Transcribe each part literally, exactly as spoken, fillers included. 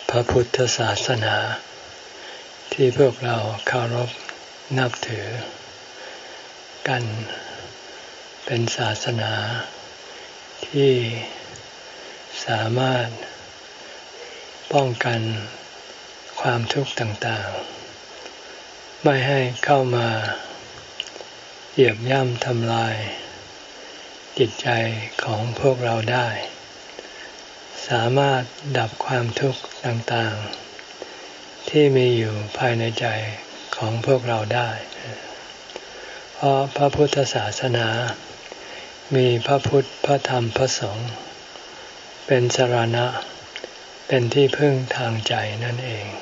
พระพุทธศาสนาที่พวกเราเคารพนับถือกันเป็นศาสนาที่สามารถป้องกันความทุกข์ต่างๆไม่ให้เข้ามาเหยียบย่ำทำลายจิตใจของพวกเราได้สามารถดับความทุกข์ต่างๆที่มีอยู่ภายในใจของพวกเราได้เพราะพระพุทธศาสนามีพระพุทธพระธรรมพระสงฆ์เป็นสรณะเป็นที่พึ่งทางใจนั่นเอง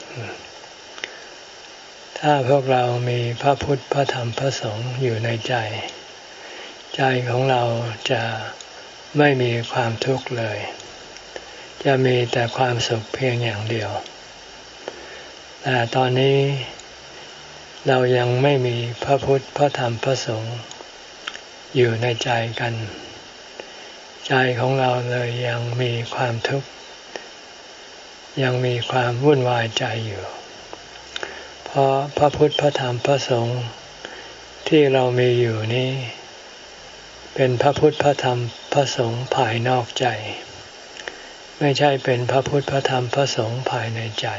ถ้าพวกเรามีพระพุทธพระธรรมพระสงฆ์อยู่ในใจใจของเราจะไม่มีความทุกข์เลยจะมีแต่ความสุขเพียงอย่างเดียวแต่ตอนนี้เรายังไม่มีพระพุทธพระธรรมพระสงฆ์อยู่ในใจกันใจของเราเลยยังมีความทุกข์ยังมีความวุ่นวายใจอยู่เพราะพระพุทธพระธรรมพระสงฆ์ที่เรามีอยู่นี้เป็นพระพุทธพระธรรมพระสงฆ์ภายนอกใจไม่ใช่เป็นพระพุทธพระธรรมพระสงฆ์ภายในใจ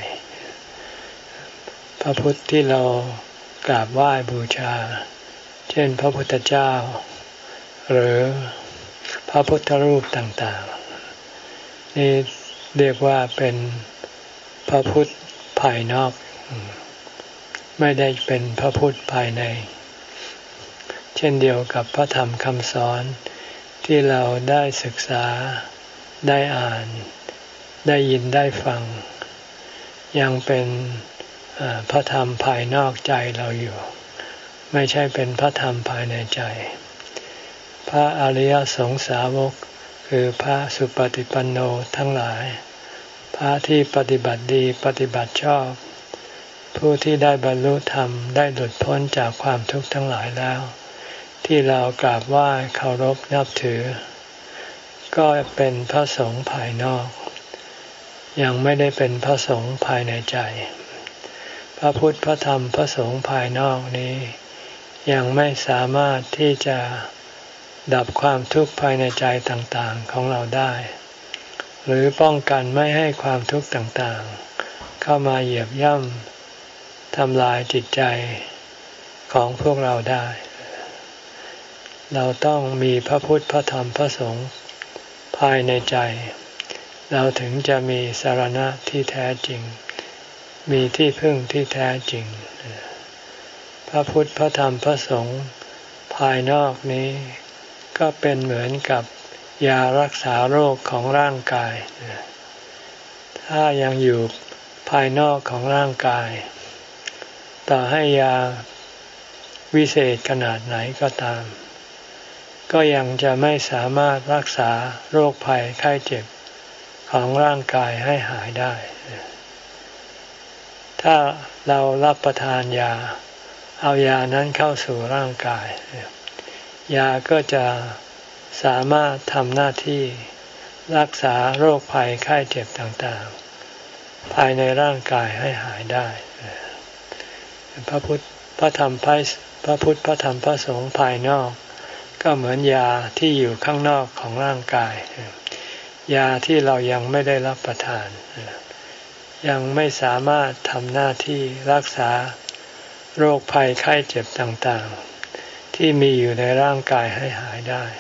พระพุทธที่เรากราบไหว้บูชาเช่นพระพุทธเจ้าหรือพระพุทธรูปต่างๆนี่เรียกว่าเป็นพระพุทธภายนอกไม่ได้เป็นพระพุทธภายในเช่นเดียวกับพระธรรมคำสอนที่เราได้ศึกษาได้อ่านได้ยินได้ฟังยังเป็นพระธรรมภายนอกใจเราอยู่ไม่ใช่เป็นพระธรรมภายในใจพระอริยสงสาวกคือพระสุปฏิปันโนทั้งหลายพระที่ปฏิบัติดีปฏิบัติชอบผู้ที่ได้บรรลุธรรมได้หลุดพ้นจากความทุกข์ทั้งหลายแล้วที่เรากราบไหว้เคารพนับถือก็เป็นพระสงฆ์ภายนอกยังไม่ได้เป็นพระสงฆ์ภายในใจพระพุทธพระธรรมพระสงฆ์ภายนอกนี้ยังไม่สามารถที่จะดับความทุกข์ภายในใจต่างๆของเราได้หรือป้องกันไม่ให้ความทุกข์ต่างๆเข้ามาเหยียบย่ำทำลายจิตใจของพวกเราได้เราต้องมีพระพุทธพระธรรมพระสงฆ์ภายในใจเราถึงจะมีสรณะที่แท้จริงมีที่พึ่งที่แท้จริงพระพุทธพระธรรมพระสงฆ์ภายนอกนี้ก็เป็นเหมือนกับยารักษาโรคของร่างกายถ้ายังอยู่ภายนอกของร่างกายต่อให้ยาวิเศษขนาดไหนก็ตามก็ยังจะไม่สามารถรักษาโรคภัยไข้เจ็บของร่างกายให้หายได้ถ้าเรารับประทานยาเอายานั้นเข้าสู่ร่างกายยาก็จะสามารถทำหน้าที่รักษาโรคภัยไข้เจ็บต่างๆภายในร่างกายให้หายได้พระพุทธพระธรรมพระพุทธพระธรรมพระสงฆ์ภายนอกก็เหมือนยาที่อยู่ข้างนอกของร่างกายยาที่เรายังไม่ได้รับประทานยังไม่สามารถทำหน้าที่รักษาโรคภัยไข้เจ็บต่างๆที่มีอยู่ในร่างกายให้หายได้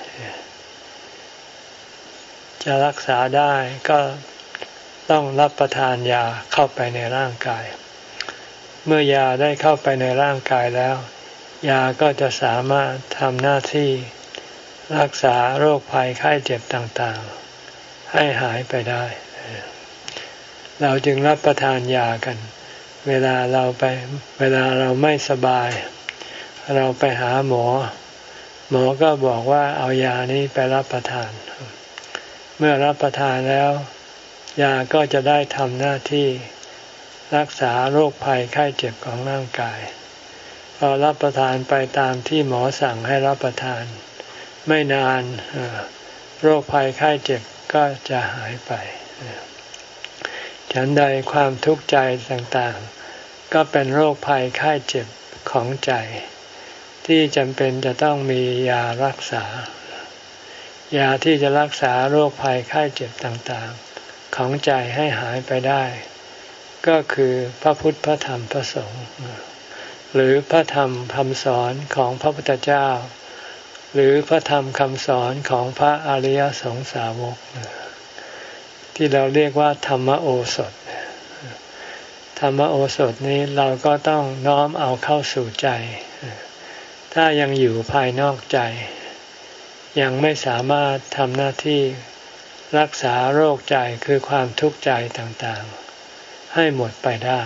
จะรักษาได้ก็ต้องรับประทานยาเข้าไปในร่างกายเมื่อยาได้เข้าไปในร่างกายแล้วยาก็จะสามารถทำหน้าที่รักษาโรคภัยไข้เจ็บต่างๆให้หายไปได้เราจึงรับประทานยากันเวลาเราไปเวลาเราไม่สบายเราไปหาหมอหมอก็บอกว่าเอายานี้ไปรับประทานเมื่อรับประทานแล้วยาก็จะได้ทำหน้าที่รักษาโรคภัยไข้เจ็บของร่างกายพอรับประทานไปตามที่หมอสั่งให้รับประทานไม่นานโรคภัยไข้เจ็บก็จะหายไปฉันใดความทุกข์ใจต่างๆก็เป็นโรคภัยไข้เจ็บของใจที่จำเป็นจะต้องมียารักษายาที่จะรักษาโรคภัยไข้เจ็บต่างๆของใจให้หายไปได้ก็คือพระพุทธพระธรรมพระสงฆ์หรือพระธรรมคำสอนของพระพุทธเจ้าหรือพระธรรมคำสอนของพระอริยสงสาวกที่เราเรียกว่าธรรมโอสถธรรมโอสถนี้เราก็ต้องน้อมเอาเข้าสู่ใจถ้ายังอยู่ภายนอกใจยังไม่สามารถทำหน้าที่รักษาโรคใจคือความทุกข์ใจต่างๆให้หมดไปได้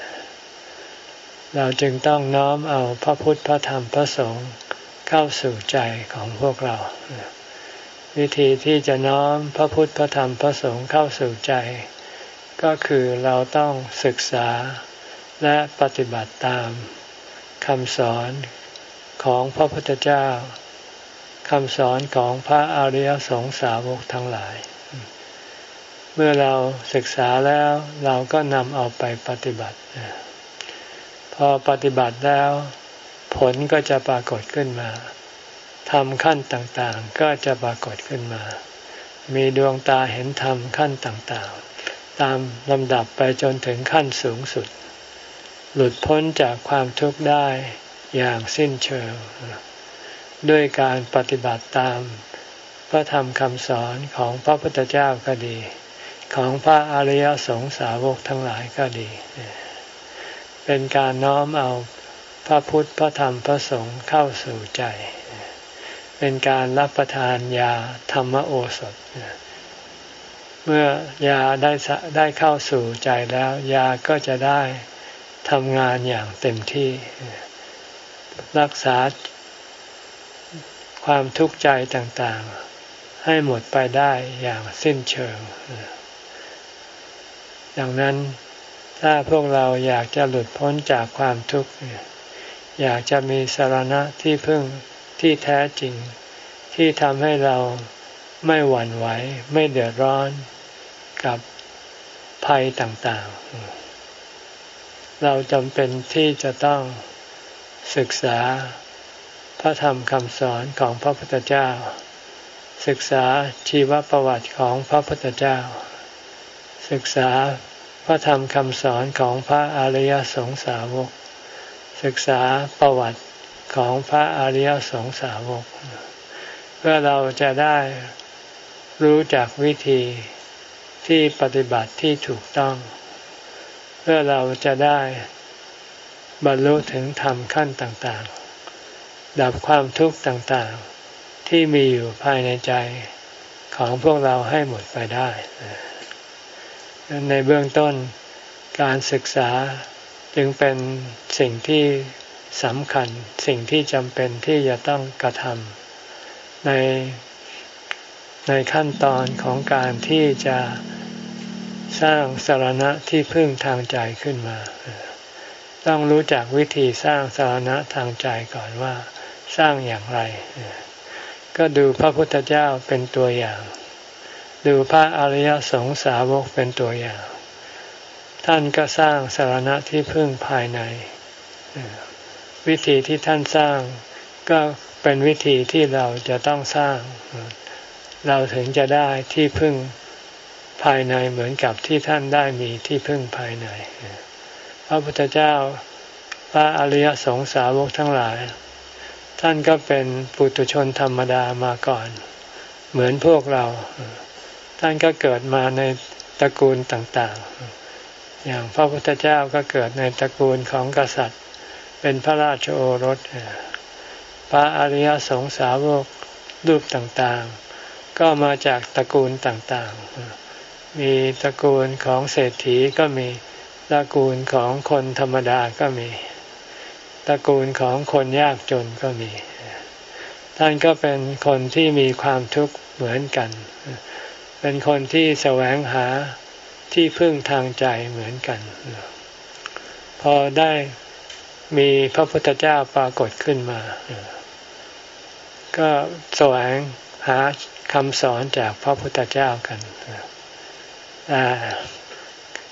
เราจึงต้องน้อมเอาพระพุทธพระธรรมพระสงฆ์เข้าสู่ใจของพวกเราวิธีที่จะน้อมพระพุทธพระธรรมพระสงฆ์เข้าสู่ใจก็คือเราต้องศึกษาและปฏิบัติตามคำสอนของพระพุทธเจ้าคำสอนของพระอริยสงสาวกทั้งหลายเมื่อเราศึกษาแล้วเราก็นำเอาไปปฏิบัติพอปฏิบัติแล้วผลก็จะปรากฏขึ้นมาธรรมขั้นต่างๆก็จะปรากฏขึ้นมามีดวงตาเห็นธรรมขั้นต่างๆตามลำดับไปจนถึงขั้นสูงสุดหลุดพ้นจากความทุกข์ได้อย่างสิ้นเชิงด้วยการปฏิบัติตามพระธรรมคำสอนของพระพุทธเจ้าก็ดีของพระอริยสงสาวกทั้งหลายก็ดีเป็นการน้อมเอาพระพุทธพระธรรมพระสงฆ์เข้าสู่ใจเป็นการรับประทานยาธรรมโอสถเมื่อยาได้ได้เข้าสู่ใจแล้วยาก็จะได้ทำงานอย่างเต็มที่รักษาความทุกข์ใจต่างๆให้หมดไปได้อย่างสิ้นเชิงดังนั้นถ้าพวกเราอยากจะหลุดพ้นจากความทุกข์อยากจะมีสรณะที่พึ่งที่แท้จริงที่ทำให้เราไม่หวั่นไหวไม่เดือดร้อนกับภัยต่างๆเราจำเป็นที่จะต้องศึกษาพระธรรมคำสอนของพระพุทธเจ้าศึกษาชีวประวัติของพระพุทธเจ้าศึกษาพระธรรมคำสอนของพระอริยสงสาวกศึกษาประวัติของพระอริยสงสาวกเพื่อเราจะได้รู้จักวิธีที่ปฏิบัติที่ถูกต้องเพื่อเราจะได้บรรลุถึงธรรมขั้นต่างๆดับความทุกข์ต่างๆที่มีอยู่ภายในใจของพวกเราให้หมดไปได้ในเบื้องต้นการศึกษาจึงเป็นสิ่งที่สำคัญสิ่งที่จำเป็นที่จะต้องกระทำในในขั้นตอนของการที่จะสร้างสรณะที่พึ่งทางใจขึ้นมาต้องรู้จักวิธีสร้างสรณะทางใจก่อนว่าสร้างอย่างไรก็ดูพระพุทธเจ้าเป็นตัวอย่างดูพระอริยสงสาวกเป็นตัวอย่างท่านก็สร้างสรณะที่พึ่งภายในวิธีที่ท่านสร้างก็เป็นวิธีที่เราจะต้องสร้างเราถึงจะได้ที่พึ่งภายในเหมือนกับที่ท่านได้มีที่พึ่งภายในพระพุทธเจ้าพระอริยสงสาวกทั้งหลายท่านก็เป็นปุถุชนธรรมดามาก่อนเหมือนพวกเราท่านก็เกิดมาในตระกูลต่างๆอย่างพระพุทธเจ้าก็เกิดในตระกูลของกษัตริย์เป็นพระราชโอรสพระอริยสงสาวกรูปต่างๆก็มาจากตระกูลต่างๆมีตระกูลของเศรษฐีก็มีตระกูลของคนธรรมดาก็มีตระกูลของคนยากจนก็มีท่านก็เป็นคนที่มีความทุกข์เหมือนกันเป็นคนที่แสวงหาที่พึ่งทางใจเหมือนกันพอได้มีพระพุทธเจ้าปรากฏขึ้นมาก็แสวงหาคำสอนจากพระพุทธเจ้ากัน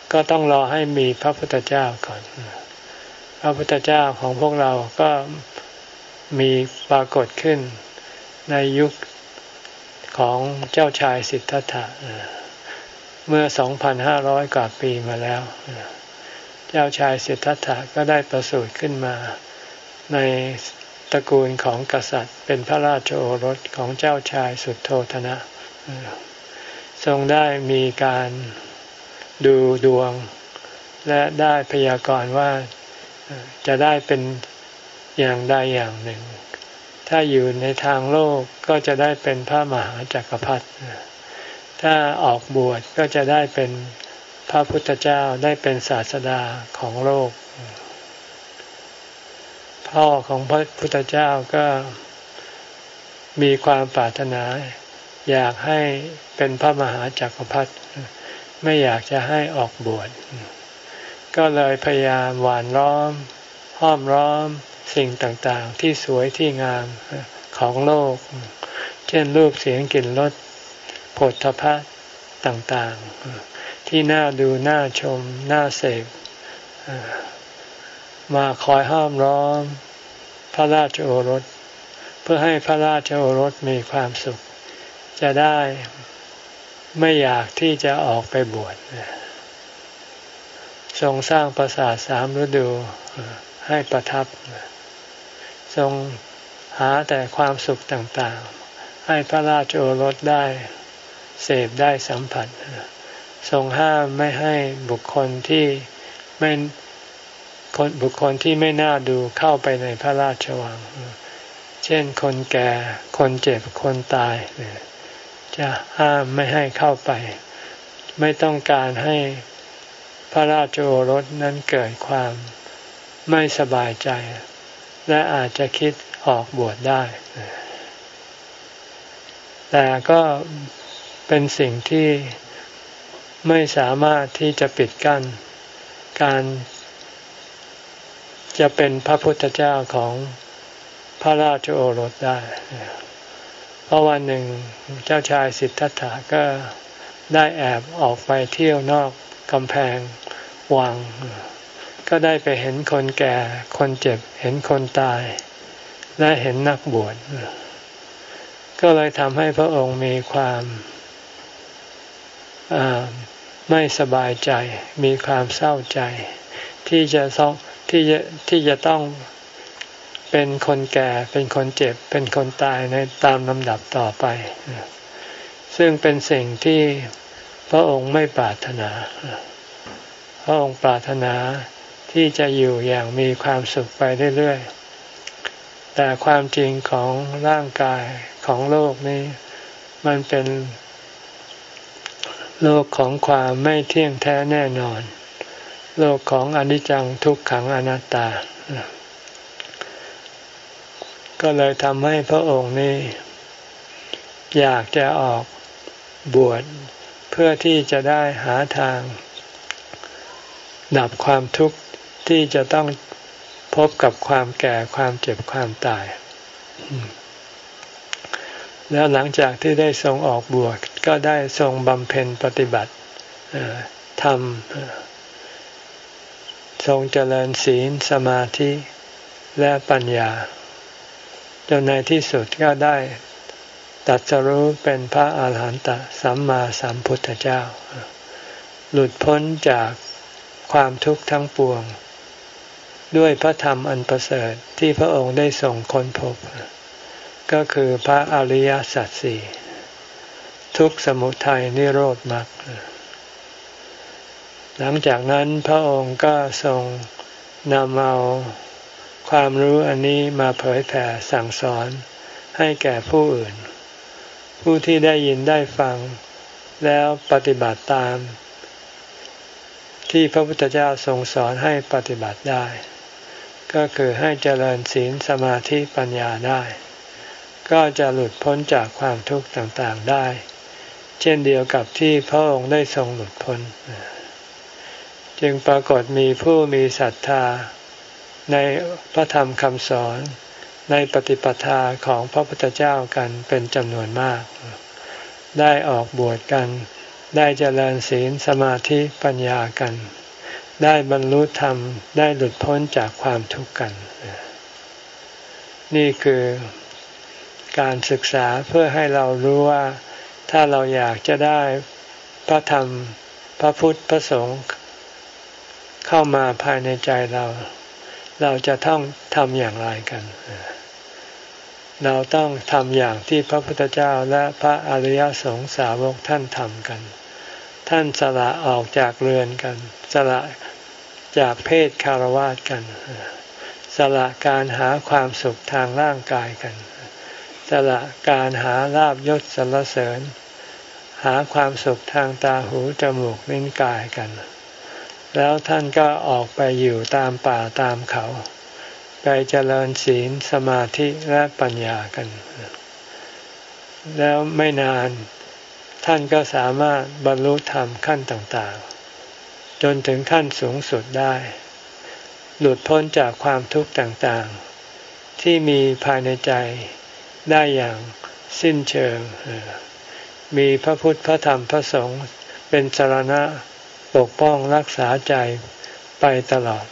ก็ต้องรอให้มีพระพุทธเจ้าก่อนพระพุทธเจ้าของพวกเราก็มีปรากฏขึ้นในยุคของเจ้าชายสิทธัตถะเมื่อ สองพันห้าร้อย กว่าปีมาแล้วเจ้าชายสิทธัตถะก็ได้ประสูติขึ้นมาในตระกูลของกษัตริย์เป็นพระราชโอรสของเจ้าชายสุโธทนะทรงได้มีการดูดวงและได้พยากรณ์ว่าจะได้เป็นอย่างใดอย่างหนึ่งถ้าอยู่ในทางโลกก็จะได้เป็นพระมหาจักรพรรดิถ้าออกบวชก็จะได้เป็นพระพุทธเจ้าได้เป็นศาสดาของโลกพ่อของพระพุทธเจ้าก็มีความปรารถนาอยากให้เป็นพระมหาจักรพรรดิไม่อยากจะให้ออกบวชก็เลยพยายามหว่านล้อมห้อมล้อมสิ่งต่างๆที่สวยที่งามของโลกเช่นรูปเสียงกลิ่นรสโผฏฐัพพะต่างๆที่น่าดูน่าชมน่าเสพมาคอยห้อมล้อมพระราชโอรสเพื่อให้พระราชโอรสมีความสุขจะได้ไม่อยากที่จะออกไปบวชทรงสร้างปราสาทสามฤดูให้ประทับทรงหาแต่ความสุขต่างๆให้พระราชโอรสได้เสพได้สัมผัสทรงห้ามไม่ให้บุคคลที่ไม่คนบุคคลที่ไม่น่าดูเข้าไปในพระราชวังเช่นคนแก่คนเจ็บคนตายจะห้ามไม่ให้เข้าไปไม่ต้องการให้พระราชโอรสนั้นเกิดความไม่สบายใจและอาจจะคิดออกบวชได้แต่ก็เป็นสิ่งที่ไม่สามารถที่จะปิดกั้นการจะเป็นพระพุทธเจ้าของพระราชโอรสได้เพราะวันหนึ่งเจ้าชายสิทธัตถะก็ได้แอบออกไปเที่ยวนอกกำแพงวังก็ได้ไปเห็นคนแก่คนเจ็บเห็นคนตายและเห็นนักบวชก็เลยทำให้พระองค์มีความไม่สบายใจมีความเศร้าใจที่จะต้องที่จะที่จะต้องเป็นคนแก่เป็นคนเจ็บเป็นคนตายในตามลำดับต่อไปซึ่งเป็นสิ่งที่พระองค์ไม่ปรารถนาพระองค์ปรารถนาที่จะอยู่อย่างมีความสุขไปเรื่อยๆแต่ความจริงของร่างกายของโลกนี้มันเป็นโลกของความไม่เที่ยงแท้แน่นอนโลกของอนิจจังทุกขังอนัตตาก็เลยทำให้พระองค์นี้อยากจะออกบวชเพื่อที่จะได้หาทางดับความทุกข์ที่จะต้องพบกับความแก่ความเจ็บความตายแล้วหลังจากที่ได้ทรงออกบวชก็ได้ทรงบำเพ็ญปฏิบัติธรรมทรงเจริญศีลสมาธิและปัญญาจนในที่สุดก็ได้ตรัสรู้เป็นพระอาหารหันตสัมมาสัมพุทธเจ้าหลุดพ้นจากความทุกข์ทั้งปวงด้วยพระธรรมอันประเสริฐที่พระองค์ได้ทรงค้นพบก็คือพระอริยสัจสี่ทุกข์สมุทัยนิโรธมรรคหลังจากนั้นพระองค์ก็ทรงนำเอาความรู้อันนี้มาเผยแผ่สั่งสอนให้แก่ผู้อื่นผู้ที่ได้ยินได้ฟังแล้วปฏิบัติตามที่พระพุทธเจ้าทรงสอนให้ปฏิบัติได้ก็คือให้เจริญศีลสมาธิปัญญาได้ก็จะหลุดพ้นจากความทุกข์ต่างๆได้เช่นเดียวกับที่พระองค์ได้ทรงหลุดพ้นจึงปรากฏมีผู้มีศรัทธาในพระธรรมคำสอนในปฏิปทาของพระพุทธเจ้ากันเป็นจำนวนมากได้ออกบวชกันได้เจริญศีลสมาธิปัญญากันได้บรรลุธรรมได้หลุดพ้นจากความทุกข์กันนี่คือการศึกษาเพื่อให้เรารู้ว่าถ้าเราอยากจะได้พระธรรมพระพุทธพระสงฆ์เข้ามาภายในใจเราเราจะต้องทำอย่างไรกันเราต้องทำอย่างที่พระพุทธเจ้าและพระอริยสงสาวกท่านทำกันท่านสละออกจากเรือนกันสละจากเพศคฤหัสถ์กันสละการหาความสุขทางร่างกายกันสละการหาลาภยศสรรเสริญหาความสุขทางตาหูจมูกลิ้นกายกันแล้วท่านก็ออกไปอยู่ตามป่าตามเขาไปเจริญศีลสมาธิและปัญญากันแล้วไม่นานท่านก็สามารถบรรลุธรรมขั้นต่างๆจนถึงขั้นสูงสุดได้หลุดพ้นจากความทุกข์ต่างๆที่มีภายในใจได้อย่างสิ้นเชิงมีพระพุทธพระธรรมพระสงฆ์เป็นสรณะปกป้องรักษาใจไปตลอด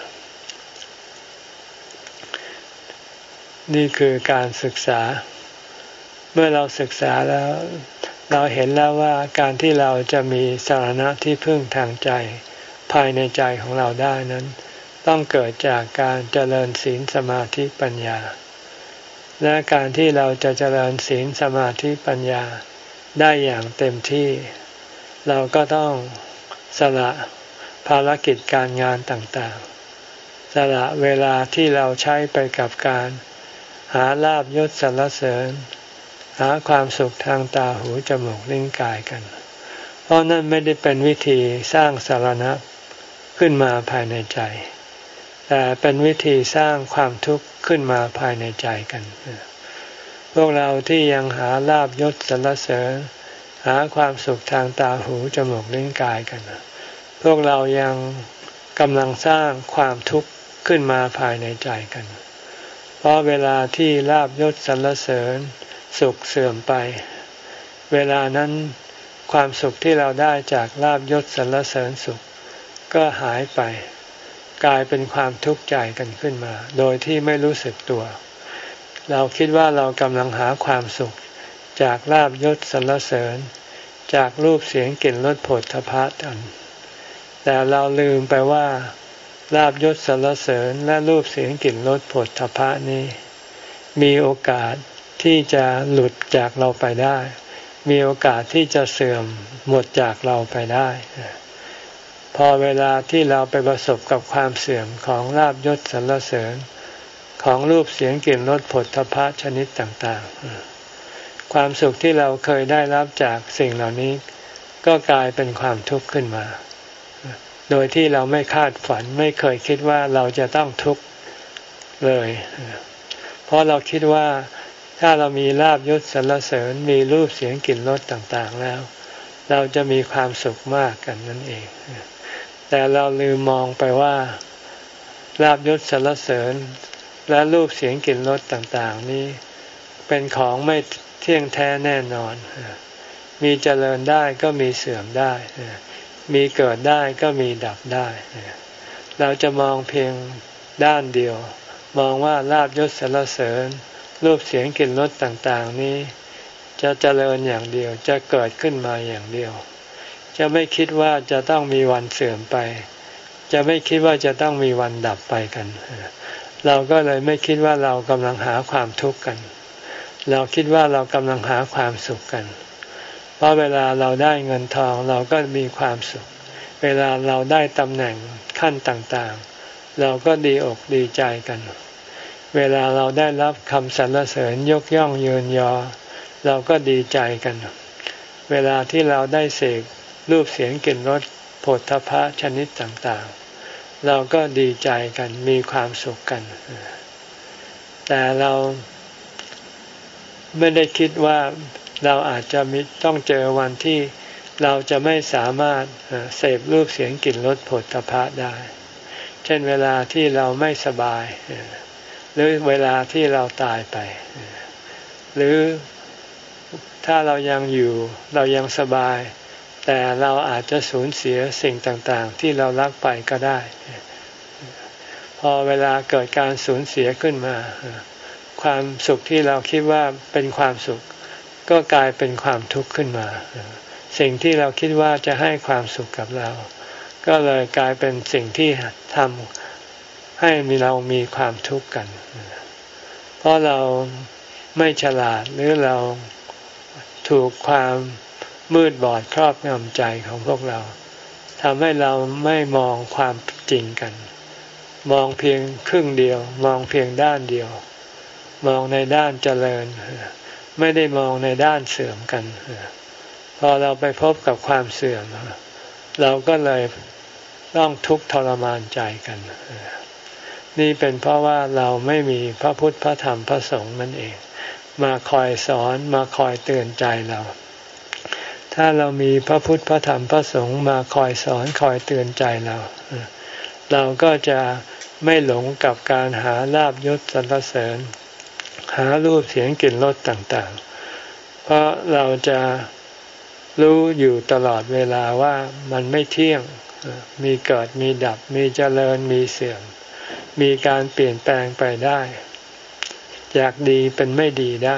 นี่คือการศึกษาเมื่อเราศึกษาแล้วเราเห็นแล้วว่าการที่เราจะมีสรณะที่พึ่งทางใจภายในใจของเราได้นั้นต้องเกิดจากการเจริญศีลสมาธิปัญญาและการที่เราจะเจริญศีลสมาธิปัญญาได้อย่างเต็มที่เราก็ต้องสละภารกิจการงานต่างๆสละเวลาที่เราใช้ไปกับการหาลาภยศสรรเสริญหาความสุขทางตาหูจมูกลิ้นกายกันเพราะนั่นไม่ได้เป็นวิธีสร้างสรณะขึ้นมาภายในใจแต่เป็นวิธีสร้างความทุกข์ขึ้นมาภายในใจกันพวกเราที่ยังหาลาภยศสรรเสริญหาความสุขทางตาหูจมูกลิ้นกายกันพวกเรายังกำลังสร้างความทุกข์ขึ้นมาภายในใจกันเพราะเวลาที่ลาภยศสรรเสริญสุขเสื่อมไปเวลานั้นความสุขที่เราได้จากลาภยศสรรเสริญสุขก็หายไปกลายเป็นความทุกข์ใจกันขึ้นมาโดยที่ไม่รู้สึกตัวเราคิดว่าเรากำลังหาความสุขจากลาภยศสรรเสริญจากรูปเสียงกลิ่นรสโผฏฐัพพะกันแต่เราลืมไปว่าลาภยศสรรเสริญและรูปเสียงกลิ่นรสโผฏฐัพพะนี้มีโอกาสที่จะหลุดจากเราไปได้มีโอกาสที่จะเสื่อมหมดจากเราไปได้พอเวลาที่เราไปประสบกับความเสื่อมของลาภยศสรรเสริญของรูปเสียงกลิ่นรสโผฏฐัพพะชนิดต่างๆความสุขที่เราเคยได้รับจากสิ่งเหล่านี้ก็กลายเป็นความทุกข์ขึ้นมาโดยที่เราไม่คาดฝันไม่เคยคิดว่าเราจะต้องทุกข์เลยเพราะเราคิดว่าถ้าเรามีลาภยศสรรเสริญมีรูปเสียงกลิ่นรสต่างๆแล้วเราจะมีความสุขมากกันนั่นเองแต่เราลืมมองไปว่าลาภยศสรรเสริญและรูปเสียงกลิ่นรสต่างๆนี้เป็นของไม่เที่ยงแท้แน่นอนมีเจริญได้ก็มีเสื่อมได้มีเกิดได้ก็มีดับได้เราจะมองเพียงด้านเดียวมองว่าลาภยศสรรเสริญรูปเสียงกลิ่นรสต่างๆนี้จะเจริญอย่างเดียวจะเกิดขึ้นมาอย่างเดียวจะไม่คิดว่าจะต้องมีวันเสื่อมไปจะไม่คิดว่าจะต้องมีวันดับไปกันเราก็เลยไม่คิดว่าเรากำลังหาความทุกข์กันเราคิดว่าเรากำลังหาความสุขกันเพราะเวลาเราได้เงินทองเราก็มีความสุขเวลาเราได้ตำแหน่งขั้นต่างๆเราก็ดีอกดีใจกันเวลาเราได้รับคำสรรเสริญยกย่องเยินยอเราก็ดีใจกันเวลาที่เราได้เสกรูปเสียงกลิ่นรสโผฏฐัพพะชนิดต่างๆเราก็ดีใจกันมีความสุขกันแต่เราไม่ได้คิดว่าเราอาจจะมีต้องเจอวันที่เราจะไม่สามารถเสพรูปเสียงกลิ่นรสโผฏฐัพพะได้เช่นเวลาที่เราไม่สบายหรือเวลาที่เราตายไปหรือถ้าเรายังอยู่เรายังสบายแต่เราอาจจะสูญเสียสิ่งต่างๆที่เรารักไปก็ได้พอเวลาเกิดการสูญเสียขึ้นมาความสุขที่เราคิดว่าเป็นความสุขก็กลายเป็นความทุกข์ขึ้นมาสิ่งที่เราคิดว่าจะให้ความสุขกับเราก็เลยกลายเป็นสิ่งที่ทำให้มีเรามีความทุกข์กันเพราะเราไม่ฉลาดหรือเราถูกความมืดบอดครอบงำใจของพวกเราทำให้เราไม่มองความจริงกันมองเพียงครึ่งเดียวมองเพียงด้านเดียวมองในด้านเจริญไม่ได้มองในด้านเสื่อมกันพอเราไปพบกับความเสื่อมเราก็เลยต้องทุกข์ทรมานใจกันนี่เป็นเพราะว่าเราไม่มีพระพุทธพระธรรมพระสงฆ์นั่นเองมาคอยสอนมาคอยเตือนใจเราถ้าเรามีพระพุทธพระธรรมพระสงฆ์มาคอยสอนคอยเตือนใจเราเราก็จะไม่หลงกับการหาลาภยศสรรเสริญหารูปเสียงกลิ่นรสต่างๆเพราะเราจะรู้อยู่ตลอดเวลาว่ามันไม่เที่ยงมีเกิดมีดับมีเจริญมีเสื่อมมีการเปลี่ยนแปลงไปได้จากดีเป็นไม่ดีได้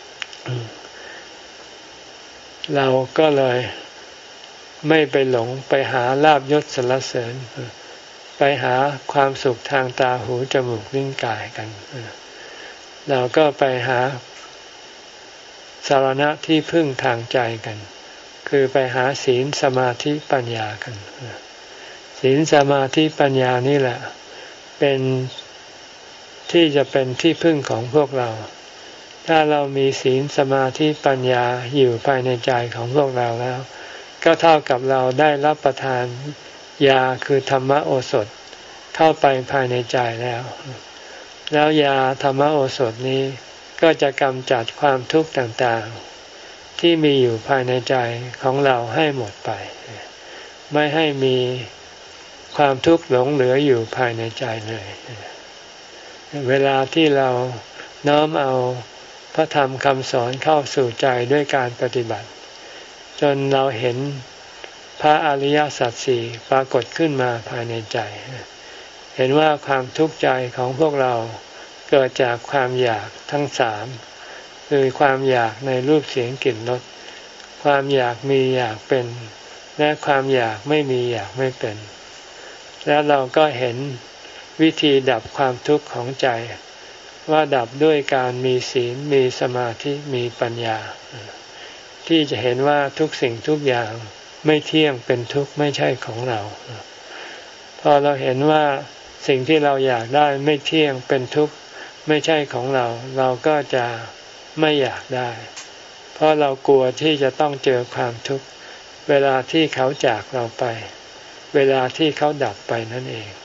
เราก็เลยไม่ไปหลงไปหาลาภยศสรรเสริญไปหาความสุขทางตาหูจมูกลิ้นกายกันเราก็ไปหาสรณะที่พึ่งทางใจกันคือไปหาศีลสมาธิปัญญากันศีลสมาธิปัญญานี่แหละเป็นที่จะเป็นที่พึ่งของพวกเราถ้าเรามีศีลสมาธิปัญญาอยู่ภายในใจของพวกเราแล้วก็เท่ากับเราได้รับประทานยาคือธรรมโอสถเข้าไปภายในใจแล้วแล้วยาธรรมโอสถนี้ก็จะกำจัดความทุกข์ต่างๆที่มีอยู่ภายในใจของเราให้หมดไปไม่ให้มีความทุกข์หลงเหลืออยู่ภายในใจเลยเวลาที่เราน้อมเอาพระธรรมคำสอนเข้าสู่ใจด้วยการปฏิบัติจนเราเห็นพระอริยสัจสี่ปรากฏขึ้นมาภายในใจเห็นว่าความทุกข์ใจของพวกเราเกิดจากความอยากทั้งสามคือความอยากในรูปเสียงกลิ่นรสความอยากมีอยากเป็นและความอยากไม่มีอยากไม่เป็นแล้วเราก็เห็นวิธีดับความทุกข์ของใจว่าดับด้วยการมีศีลมีสมาธิมีปัญญาที่จะเห็นว่าทุกสิ่งทุกอย่างไม่เที่ยงเป็นทุกข์ไม่ใช่ของเราพอเราเห็นว่าสิ่งที่เราอยากได้ไม่เที่ยงเป็นทุกข์ไม่ใช่ของเราเราก็จะไม่อยากได้เพราะเรากลัวที่จะต้องเจอความทุกข์เวลาที่เขาจากเราไปเวลาที่เขาดับไปนั่นเอง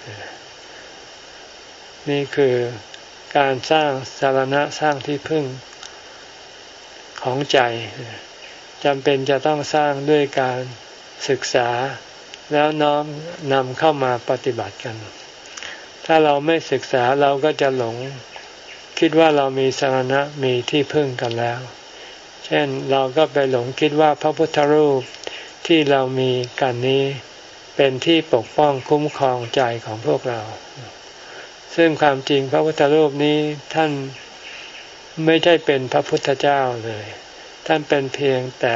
นี่คือการสร้างสรณะสร้างที่พึ่งของใจจำเป็นจะต้องสร้างด้วยการศึกษาแล้วน้อมนำเข้ามาปฏิบัติกันถ้าเราไม่ศึกษาเราก็จะหลงคิดว่าเรามีสรณะมีที่พึ่งกันแล้วเช่นเราก็ไปหลงคิดว่าพระพุทธรูปที่เรามีกันนี้เป็นที่ปกป้องคุ้มครองใจของพวกเราซึ่งความจริงพระพุทธรูปนี้ท่านไม่ใช่เป็นพระพุทธเจ้าเลยท่านเป็นเพียงแต่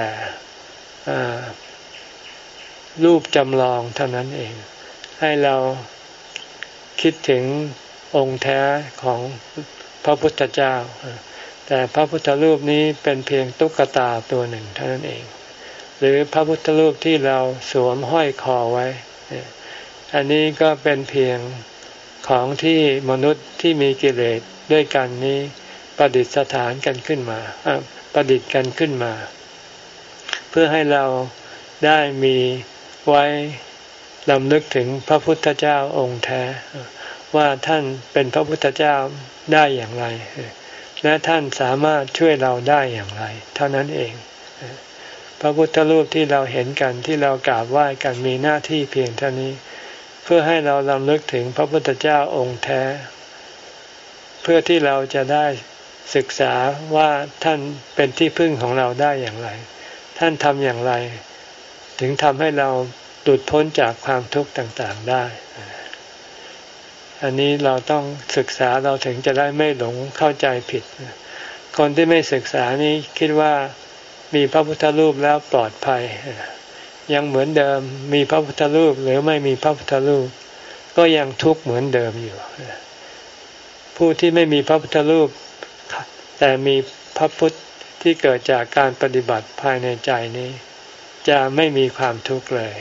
รูปจำลองเท่านั้นเองให้เราคิดถึงองค์แท้ของพระพุทธเจ้าแต่พระพุทธรูปนี้เป็นเพียงตุ๊กตาตัวหนึ่งเท่านั้นเองหรือพระพุทธรูปที่เราสวมห้อยคอไว้อันนี้ก็เป็นเพียงของที่มนุษย์ที่มีกิเลสด้วยกันนี้ประดิษฐานกันขึ้นมาประดิษฐ์กันขึ้นมาเพื่อให้เราได้มีไว้รำลึกถึงพระพุทธเจ้าองค์แท้ว่าท่านเป็นพระพุทธเจ้าได้อย่างไรและท่านสามารถช่วยเราได้อย่างไรเท่านั้นเองพระพุทธรูปที่เราเห็นกันที่เรากราบไหว้กันมีหน้าที่เพียงเท่านี้เพื่อให้เรารำลึกถึงพระพุทธเจ้าองค์แท้เพื่อที่เราจะได้ศึกษาว่าท่านเป็นที่พึ่งของเราได้อย่างไรท่านทำอย่างไรถึงทำให้เราหลุดพ้นจากความทุกข์ต่างๆได้อันนี้เราต้องศึกษาเราถึงจะได้ไม่หลงเข้าใจผิดคนที่ไม่ศึกษานี้คิดว่ามีพระพุทธรูปแล้วปลอดภัยยังเหมือนเดิมมีพระพุทธรูปหรือไม่มีพระพุทธรูปก็ยังทุกข์เหมือนเดิมอยู่ผู้ที่ไม่มีพระพุทธรูปแต่มีพระพุทธที่เกิดจากการปฏิบัติภายในใจนี้จะไม่มีความทุกข์เลย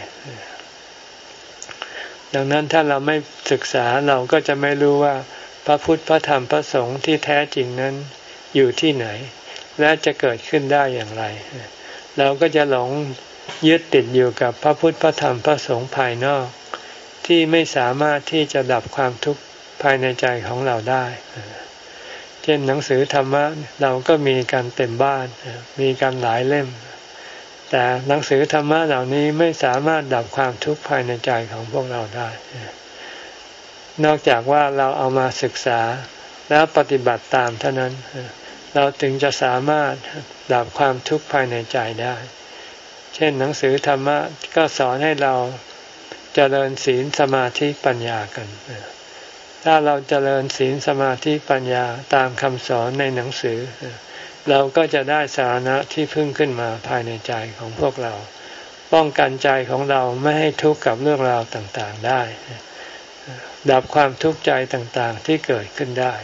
ดังนั้นถ้าเราไม่ศึกษาเราก็จะไม่รู้ว่าพระพุทธพระธรรมพระสงฆ์ที่แท้จริงนั้นอยู่ที่ไหนและจะเกิดขึ้นได้อย่างไรเราก็จะหลงยึดติดอยู่กับพระพุทธพระธรรมพระสงฆ์ภายนอกที่ไม่สามารถที่จะดับความทุกข์ภายในใจของเราได้เช่นหนังสือธรรมะเราก็มีกันเต็มบ้านมีกันหลายเล่มแต่หนังสือธรรมะเหล่านี้ไม่สามารถดับความทุกข์ภายในใจของพวกเราได้นอกจากว่าเราเอามาศึกษาแล้วปฏิบัติตามเท่านั้นเราถึงจะสามารถดับความทุกข์ภายในใจได้เช่นหนังสือธรรมะก็สอนให้เราเจริญศีลสมาธิปัญญากันถ้าเราเจริญศีลสมาธิปัญญาตามคำสอนในหนังสือเราก็จะได้สาระที่พึ่งขึ้นมาภายในใจของพวกเราป้องกันใจของเราไม่ให้ทุกข์กับเรื่องราวต่างๆได้ดับความทุกข์ใจต่างๆที่เกิดขึ้นได้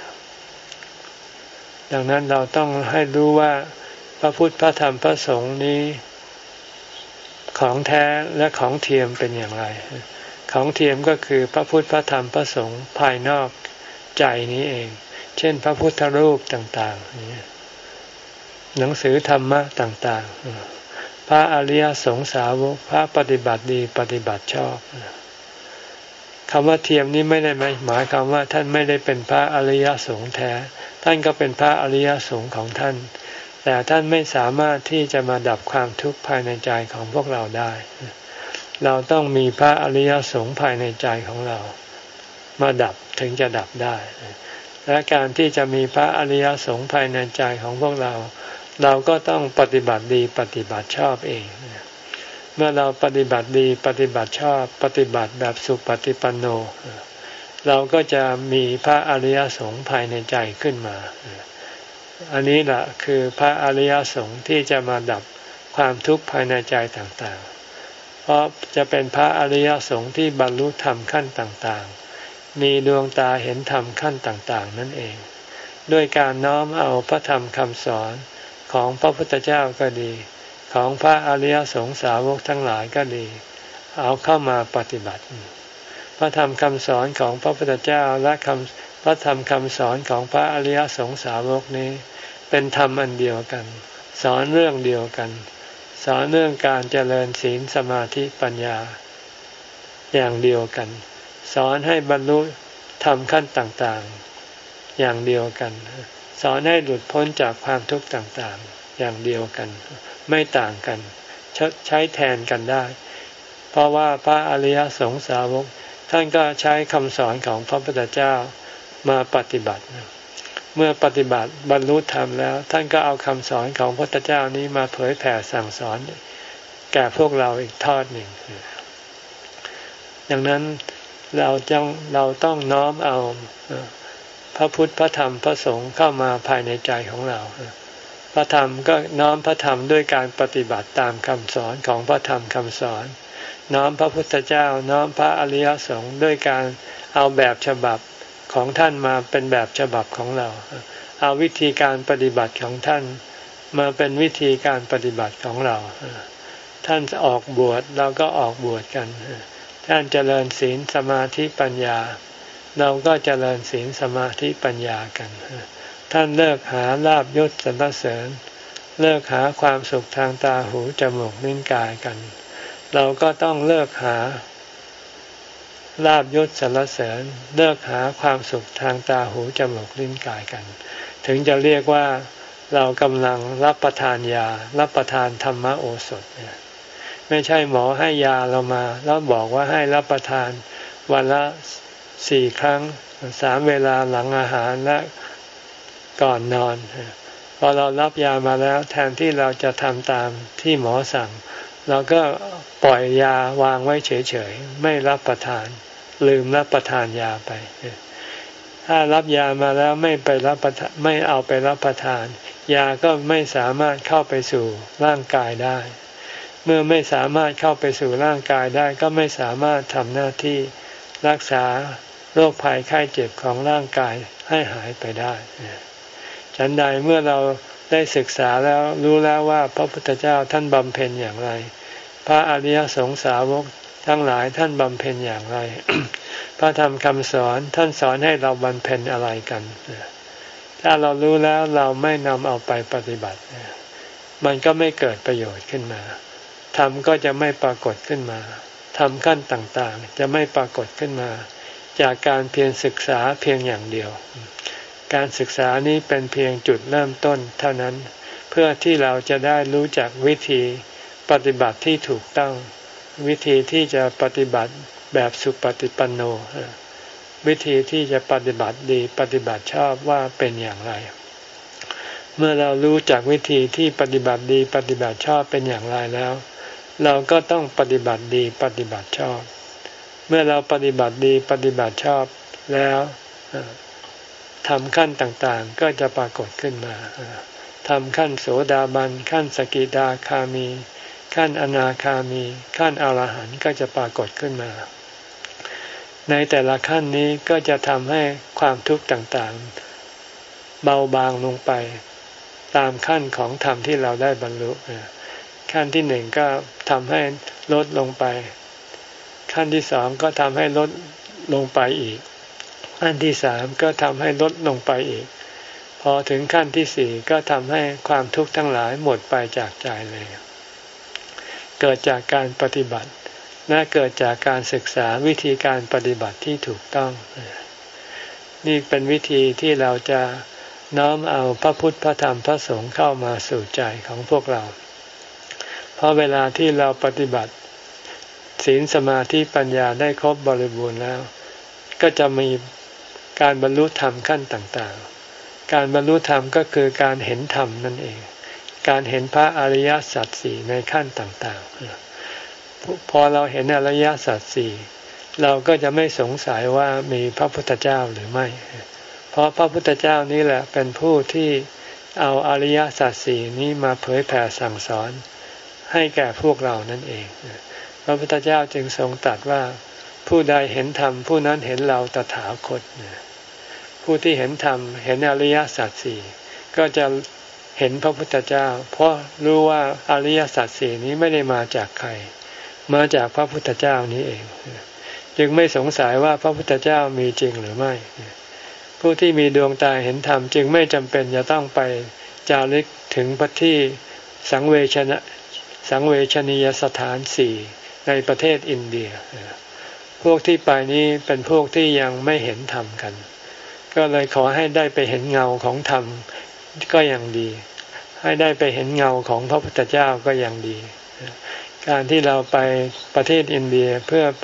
ดังนั้นเราต้องให้รู้ว่าพระพุทธพระธรรมพระสงฆ์นี้ของแท้และของเทียมเป็นอย่างไรของเทียมก็คือพระพุทธพระธรรมพระสงฆ์ภายนอกใจนี้เองเช่นพระพุทธรูปต่างๆหนังสือธรรมะต่างๆพระอริยสงสาวกพระปฏิบัติดีปฏิบัติชอบคำว่าเทียมนี้ไม่ได้หมายความว่าท่านไม่ได้เป็นพระอริยสงฆ์แท้ท่านก็เป็นพระอริยสงฆ์ของท่านแต่ท่านไม่สามารถที่จะมาดับความทุกข์ภายในใจของพวกเราได้เราต้องมีพระอริยสงฆ์ภายในใจของเรามาดับถึงจะดับได้และการที่จะมีพระอริยสงฆ์ภายในใจของพวกเราเราก็ต้องปฏิบัติดีปฏิบัติชอบเองเมื่อเราปฏิบัติดีปฏิบัติชอบปฏิบัติแบบสุปฏิปันโนเราก็จะมีพระอริยสงฆ์ภายในใจขึ้นมาอันนี้แหละคือพระอริยสงฆ์ที่จะมาดับความทุกข์ภายในใจต่างๆเพราะจะเป็นพระอริยสงฆ์ที่บรรลุธรรมขั้นต่างๆมีดวงตาเห็นธรรมขั้นต่างๆนั่นเองด้วยการน้อมเอาพระธรรมคำสอนของพระพุทธเจ้าก็ดีของพระอริยสงสาวกทั้งหลายก็ดีเอาเข้ามาปฏิบัติพระธรรมคำสอนของพระพุทธเจ้าและคำพระธรรมคำสอนของพระอริยสงสาวกนี้เป็นธรรมอันเดียวกันสอนเรื่องเดียวกันสอนเรื่องการเจริญศีลสมาธิปัญญาอย่างเดียวกันสอนให้บรรลุธรรมขั้นต่างๆอย่างเดียวกันสอนให้หลุดพ้นจากความทุกข์ต่างๆอย่างเดียวกันไม่ต่างกันใช้แทนกันได้เพราะว่าพระอริยสงสาวกท่านก็ใช้คำสอนของพระพุทธเจ้ามาปฏิบัติเมื่อปฏิบัติบรรลุธรรมแล้วท่านก็เอาคำสอนของพระพุทธเจ้านี้มาเผยแผ่สั่งสอนแก่พวกเราอีกทอดหนึ่งดังนั้นเราจงเราต้องน้อมเอาพระพุทธพระธรรมพระสงฆ์เข้ามาภายในใจของเราพระธรรมก็น้อมพระธรรมด้วยการปฏิบัติตามคำสอนของพระธรรมคำสอนน้อมพระพุทธเจ้าน้อมพระอริยสงฆ์ด้วยการเอาแบบฉบับของท่านมาเป็นแบบฉบับของเราเอาวิธีการปฏิบัติของท่านมาเป็นวิธีการปฏิบัติของเราท่านออกบวชเราก็ออกบวชกันท่านเจริญศีลสมาธิปัญญาเราก็เจริญศีลสมาธิปัญญากันท่านเลิกหาลาภยศสรรเสริญเลิกหาความสุขทางตาหูจมูกลิ้นกายกันเราก็ต้องเลิกหาลาภยศสรรเสริญเลิกหาความสุขทางตาหูจมูกลิ้นกายกันถึงจะเรียกว่าเรากำลังรับประทานยารับประทานธรรมโอสถไม่ใช่หมอให้ยาเรามาแล้วบอกว่าให้รับประทานวันละสี่ครั้งสามเวลาหลังอาหารและก่อนนอนพอเรารับยามาแล้วแทนที่เราจะทำตามที่หมอสั่งเราก็ปล่อยยาวางไว้เฉยๆไม่รับประทานลืมรับประทานยาไปถ้ารับยามาแล้วไม่ไปรับประทานไม่เอาไปรับประทานยาก็ไม่สามารถเข้าไปสู่ร่างกายได้เมื่อไม่สามารถเข้าไปสู่ร่างกายได้ก็ไม่สามารถทำหน้าที่รักษาโรคภัยไข้เจ็บของร่างกายให้หายไปได้ฉันใดเมื่อเราได้ศึกษาแล้วรู้แล้วว่าพระพุทธเจ้าท่านบำเพ็ญอย่างไรพระอริยสงสาวกทั้งหลายท่านบำเพ็ญอย่างไร พระธรรมคำสอนท่านสอนให้เราบำเพ็ญอะไรกันถ้าเรารู้แล้วเราไม่นำเอาไปปฏิบัติมันก็ไม่เกิดประโยชน์ขึ้นมาธรรมก็จะไม่ปรากฏขึ้นมาธรรมขั้นต่างๆจะไม่ปรากฏขึ้นมาจากการเพียรศึกษาเพียงอย่างเดียวการศึกษานี้เป็นเพียงจุดเริ่มต้นเท่านั้นเพื่อที่เราจะได้รู้จักวิธีปฏิบัติที่ถูกต้องวิธีที่จะปฏิบัติแบบสุปฏิปันโนวิธีที่จะปฏิบัติดีปฏิบัติชอบว่าเป็นอย่างไรเมื่อเรารู้จักวิธีที่ปฏิบัติดีปฏิบัติชอบเป็นอย่างไรแล้วเราก็ต้องปฏิบัติดีปฏิบัติชอบเมื่อเราปฏิบัติดีปฏิบัติชอบแล้วทำขั้นต่างๆก็จะปรากฏขึ้นมาทำขั้นโสดาบันขั้นสกิทาคามีขั้นอนาคามีขั้นอรหันต์ก็จะปรากฏขึ้นมาในแต่ละขั้นนี้ก็จะทำให้ความทุกข์ต่างๆเบาบางลงไปตามขั้นของธรรมที่เราได้บรรลุขั้นที่หนึ่งก็ทำให้ลดลงไปขั้นที่สองก็ทำให้ลดลงไปอีกขั้นที่สามก็ทำให้ลดลงไปอีกพอถึงขั้นที่สี่ก็ทำให้ความทุกข์ทั้งหลายหมดไปจากใจเลยเกิดจากการปฏิบัติและเกิดจากการศึกษาวิธีการปฏิบัติที่ถูกต้องนี่เป็นวิธีที่เราจะน้อมเอาพระพุทธพระธรรมพระสงฆ์เข้ามาสู่ใจของพวกเราเพราะเวลาที่เราปฏิบัติศีลสมาธิปัญญาได้ครบบริบูรณ์แล้วก็จะมีการบรรลุธรรมขั้นต่างๆการบรรลุธรรมก็คือการเห็นธรรมนั่นเองการเห็นพระอริยสัจสี่ในขั้นต่างๆพอเราเห็นอริยสัจสี่เราก็จะไม่สงสัยว่ามีพระพุทธเจ้าหรือไม่เพราะพระพุทธเจ้านี่แหละเป็นผู้ที่เอาอริยสัจสี่นี้มาเผยแผ่สั่งสอนให้แก่พวกเรานั่นเองพระพุทธเจ้าจึงทรงตรัสว่าผู้ใดเห็นธรรมผู้นั้นเห็นเราตถาคตผู้ที่เห็นธรรมเห็นอริยสัจสี่ก็จะเห็นพระพุทธเจ้าเพราะรู้ว่าอริยสัจสี่นี้ไม่ได้มาจากใครมาจากพระพุทธเจ้านี้เองจึงไม่สงสัยว่าพระพุทธเจ้ามีจริงหรือไม่ผู้ที่มีดวงตาเห็นธรรมจึงไม่จำเป็นจะต้องไปจาริกถึงพระที่สังเวชนะสังเวชนียสถานสี่ในประเทศอินเดียพวกที่ไปนี้เป็นพวกที่ยังไม่เห็นธรรมกันก็เลยขอให้ได้ไปเห็นเงาของธรรมก็ยังดีให้ได้ไปเห็นเงาของพระพุทธเจ้าก็ยังดีการที่เราไปประเทศอินเดียเพื่อไป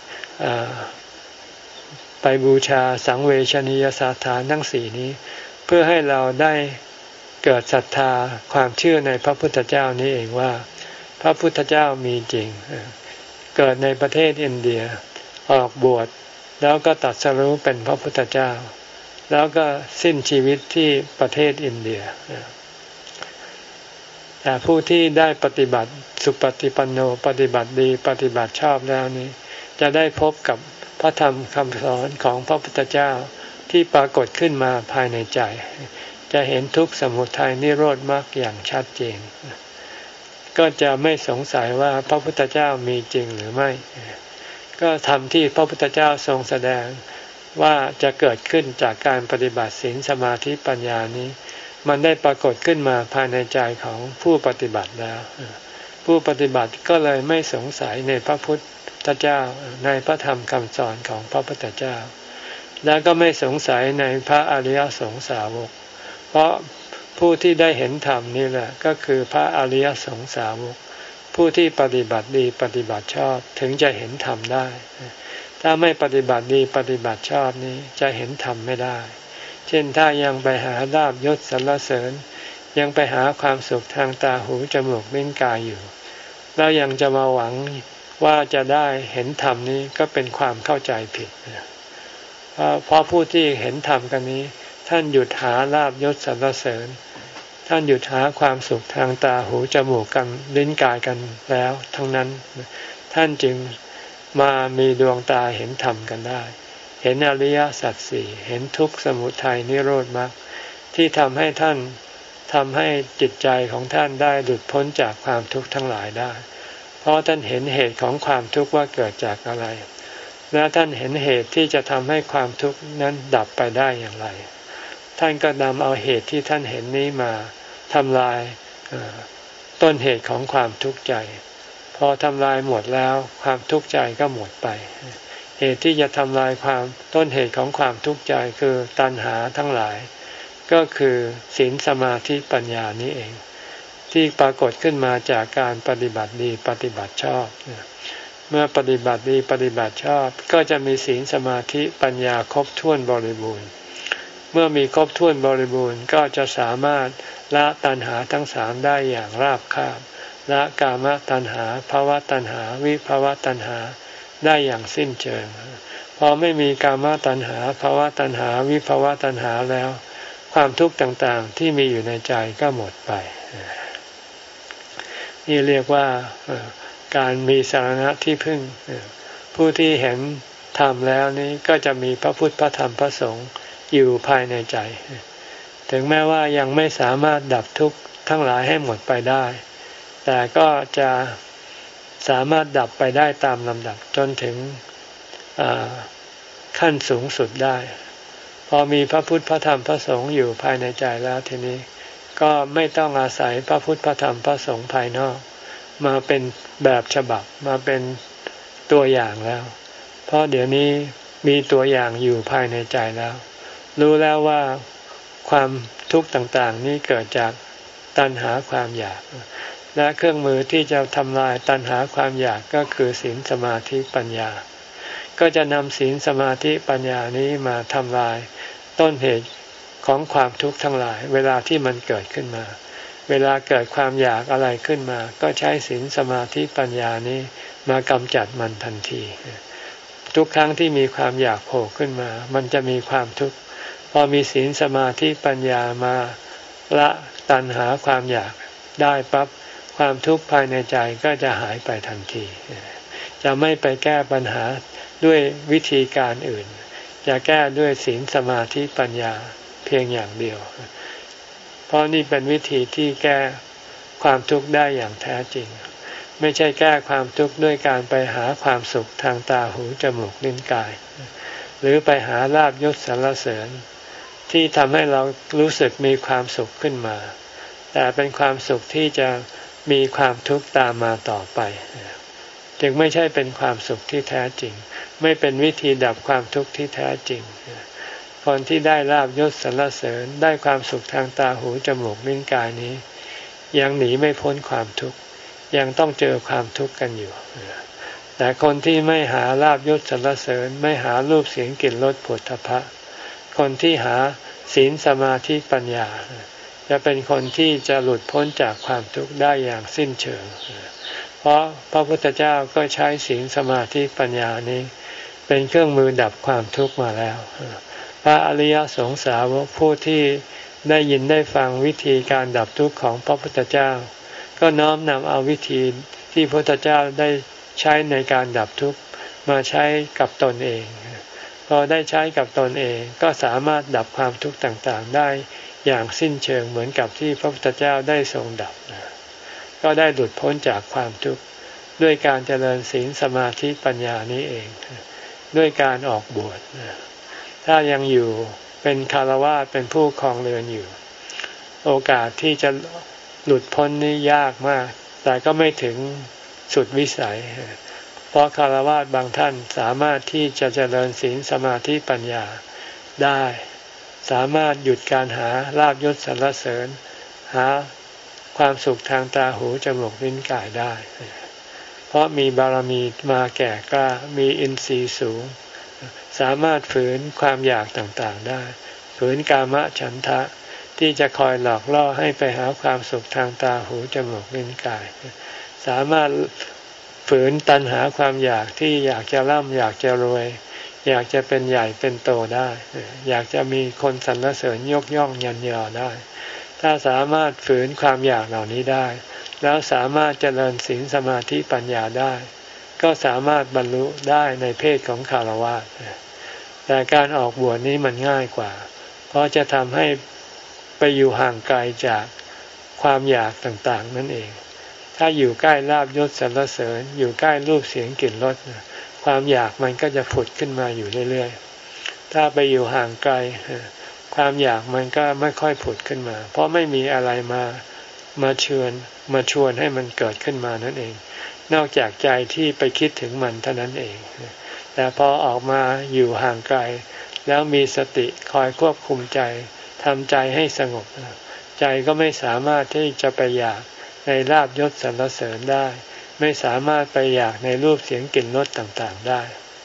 ไปบูชาสังเวชนียสถานทั้งสี่นี้เพื่อให้เราได้เกิดศรัทธาความเชื่อในพระพุทธเจ้านี้เองว่าพระพุทธเจ้ามีจริงเกิดในประเทศอินเดียออกบวชแล้วก็ตรัสรู้เป็นพระพุทธเจ้าแล้วก็สิ้นชีวิตที่ประเทศอินเดียแต่ผู้ที่ได้ปฏิบัติสุปฏิปันโนปฏิบัติดีปฏิบัติชอบแล้วนี้จะได้พบกับพระธรรมคำสอนของพระพุทธเจ้าที่ปรากฏขึ้นมาภายในใจจะเห็นทุกข์สมุทัยนิโรธมรรคอย่างชัดเจนก็จะไม่สงสัยว่าพระพุทธเจ้ามีจริงหรือไม่ก็ธรรมที่พระพุทธเจ้าทรงแสดงว่าจะเกิดขึ้นจากการปฏิบัติศีลสมาธิปัญญานี้มันได้ปรากฏขึ้นมาภายในใจของผู้ปฏิบัติแล้วผู้ปฏิบัติก็เลยไม่สงสัยในพระพุทธเจ้าในพระธรรมคำสอนของพระพุทธเจ้าแล้วก็ไม่สงสัยในพระอริยสงสาวกเพราะผู้ที่ได้เห็นธรรมนี่แหละก็คือพระอริยสงสาวกผู้ที่ปฏิบัติดีปฏิบัติชอบถึงจะเห็นธรรมได้ถ้าไม่ปฏิบัติดีปฏิบัติชอบนี้จะเห็นธรรมไม่ได้เช่นถ้ายังไปหาลาภยศสรรเสริญยังไปหาความสุขทางตาหูจมูกลิ้นกายอยู่แล้วยังจะมาหวังว่าจะได้เห็นธรรมนี้ก็เป็นความเข้าใจผิดเพราะผู้ที่เห็นธรรมกันนี้ท่านหยุดหาลาภยศสรรเสริญท่านหยุดหาความสุขทางตาหูจมูกกันลิ้นกายกันแล้วทั้งนั้นท่านจึงมามีดวงตาเห็นธรรมกันได้เห็นอริยสัจสี่เห็นทุกข์สมุทัยนิโรธมรรคที่ทำให้ท่านทำให้จิตใจของท่านได้หลุดพ้นจากความทุกข์ทั้งหลายได้เพราะท่านเห็นเหตุของความทุกข์ว่าเกิดจากอะไรและท่านเห็นเหตุที่จะทำให้ความทุกข์นั้นดับไปได้อย่างไรท่านก็นำเอาเหตุที่ท่านเห็นนี้มาทำลายต้นเหตุของความทุกข์ใจพอทำลายหมดแล้วความทุกข์ใจก็หมดไปเหตุที่จะทำลายความต้นเหตุของความทุกข์ใจคือตัณหาทั้งหลายก็คือศีลสมาธิปัญญานี้เองที่ปรากฏขึ้นมาจากการปฏิบัติดีปฏิบัติชอบเมื่อปฏิบัติดีปฏิบัติชอบก็จะมีศีลสมาธิปัญญาครบถ้วนบริบูรณ์เมื่อมีครบถ้วนบริบูรณ์ก็จะสามารถละตัณหาทั้งสามได้อย่างราบคาบละกามตัณหาภวตัณหาวิภวตัณหาได้อย่างสิ้นเชิงพอไม่มีกามตัณหาภวตัณหาวิภวตัณหาแล้วความทุกข์ต่างๆที่มีอยู่ในใจก็หมดไปนี่เรียกว่าการมีสรณะที่พึ่งผู้ที่เห็นธรรมแล้วนี้ก็จะมีพระพุทธพระธรรมพระสงฆ์อยู่ภายในใจถึงแม้ว่ายังไม่สามารถดับทุกข์ทั้งหลายให้หมดไปได้แต่ก็จะสามารถดับไปได้ตามลำดับจนถึงขั้นสูงสุดได้พอมีพระพุทธพระธรรมพระสงฆ์อยู่ภายในใจแล้วทีนี้ก็ไม่ต้องอาศัยพระพุทธพระธรรมพระสงฆ์ภายนอกมาเป็นแบบฉบับมาเป็นตัวอย่างแล้วเพราะเดี๋ยวนี้มีตัวอย่างอยู่ภายในใจแล้วรู้แล้วว่าความทุกข์ต่างๆนี้เกิดจากตัณหาความอยากและเครื่องมือที่จะทำลายตัณหาความอยากก็คือศีลสมาธิปัญญาก็จะนำศีลสมาธิปัญญานี้มาทำลายต้นเหตุของความทุกข์ทั้งหลายเวลาที่มันเกิดขึ้นมาเวลาเกิดความอยากอะไรขึ้นมาก็ใช้ศีลสมาธิปัญญานี้มากำจัดมันทันทีทุกครั้งที่มีความอยากโผล่ขึ้นมามันจะมีความทุกข์พอมีศีลสมาธิปัญญามาละตัณหาความอยากได้ปั๊บความทุกข์ภายในใจก็จะหายไปทันทีจะไม่ไปแก้ปัญหาด้วยวิธีการอื่นจะแก้ด้วยศีลสมาธิปัญญาเพียงอย่างเดียวเพราะนี่เป็นวิธีที่แก้ความทุกข์ได้อย่างแท้จริงไม่ใช่แก้ความทุกข์ด้วยการไปหาความสุขทางตาหูจมูกลิ้นกายหรือไปหาลาภยศสรรเสริญที่ทำให้เรารู้สึกมีความสุขขึ้นมาแต่เป็นความสุขที่จะมีความทุกข์ตามมาต่อไปจึงไม่ใช่เป็นความสุขที่แท้จริงไม่เป็นวิธีดับความทุกข์ที่แท้จริงคนที่ได้ลาภยศสรรเสริญได้ความสุขทางตาหูจมูกลิ้นกายนี้ยังหนีไม่พ้นความทุกข์ยังต้องเจอความทุกข์กันอยู่แต่คนที่ไม่หาลาภยศสรรเสริญไม่หารูปเสียงกลิ่นรสผลทพะคนที่หาศีลสมาธิปัญญาจะเป็นคนที่จะหลุดพ้นจากความทุกข์ได้อย่างสิ้นเชิงเพราะพระพุทธเจ้าก็ใช้ศีลสมาธิปัญญานี้เป็นเครื่องมือดับความทุกข์มาแล้วพระอริยสงสาวกผู้ที่ได้ยินได้ฟังวิธีการดับทุกข์ของพระพุทธเจ้าก็น้อมนำเอาวิธีที่พระพุทธเจ้าได้ใช้ในการดับทุกข์มาใช้กับตนเองพอได้ใช้กับตนเองก็สามารถดับความทุกข์ต่างๆได้อย่างสิ้นเชิงเหมือนกับที่พระพุทธเจ้าได้ทรงดับก็ได้หลุดพ้นจากความทุกข์ด้วยการเจริญศีลสมาธิปัญญานี้เองด้วยการออกบวชถ้ายังอยู่เป็นคฤหัสถ์เป็นผู้ครองเรือนอยู่โอกาสที่จะหลุดพ้นนี้ยากมากแต่ก็ไม่ถึงสุดวิสัยเพราะคฤหัสถ์บางท่านสามารถที่จะเจริญศีลสมาธิปัญญาได้สามารถหยุดการหาลาภยศสรรเสริญหาความสุขทางตาหูจมูกลิ้นกายได้เพราะมีบารมีมาแก่กล้ามีอินทรีย์สูงสามารถฝืนความอยากต่างๆได้ฝืนกามฉันทะที่จะคอยหลอกล่อให้ไปหาความสุขทางตาหูจมูกลิ้นกายสามารถฝืนตัณหาความอยากที่อยากจะร่ำอยากจะรวยอยากจะเป็นใหญ่เป็นโตได้อยากจะมีคนสรรเสริญยกย่องยันยอได้ถ้าสามารถฝืนความอยากเหล่านี้ได้แล้วสามารถเจริญศีลสมาธิปัญญาได้ก็สามารถบรรลุได้ในเพศของฆราวาสแต่การออกบวชนี้มันง่ายกว่าเพราะจะทำให้ไปอยู่ห่างไกลจากความอยากต่างๆนั่นเองถ้าอยู่ใกล้ลาภยศสรรเสริญอยู่ใกล้รูปเสียงกลิ่นรสความอยากมันก็จะผุดขึ้นมาอยู่เรื่อยๆถ้าไปอยู่ห่างไกลความอยากมันก็ไม่ค่อยผุดขึ้นมาเพราะไม่มีอะไรมามาเชิญมาชวนให้มันเกิดขึ้นมานั่นเองนอกจากใจที่ไปคิดถึงมันเท่านั้นเองแต่พอออกมาอยู่ห่างไกลแล้วมีสติคอยควบคุมใจทำใจให้สงบใจก็ไม่สามารถที่จะไปอยากในลาภยศสรรเสริญได้ไม่สามารถไปอยากในรูปเสียงกลิ่นรสต่างๆได้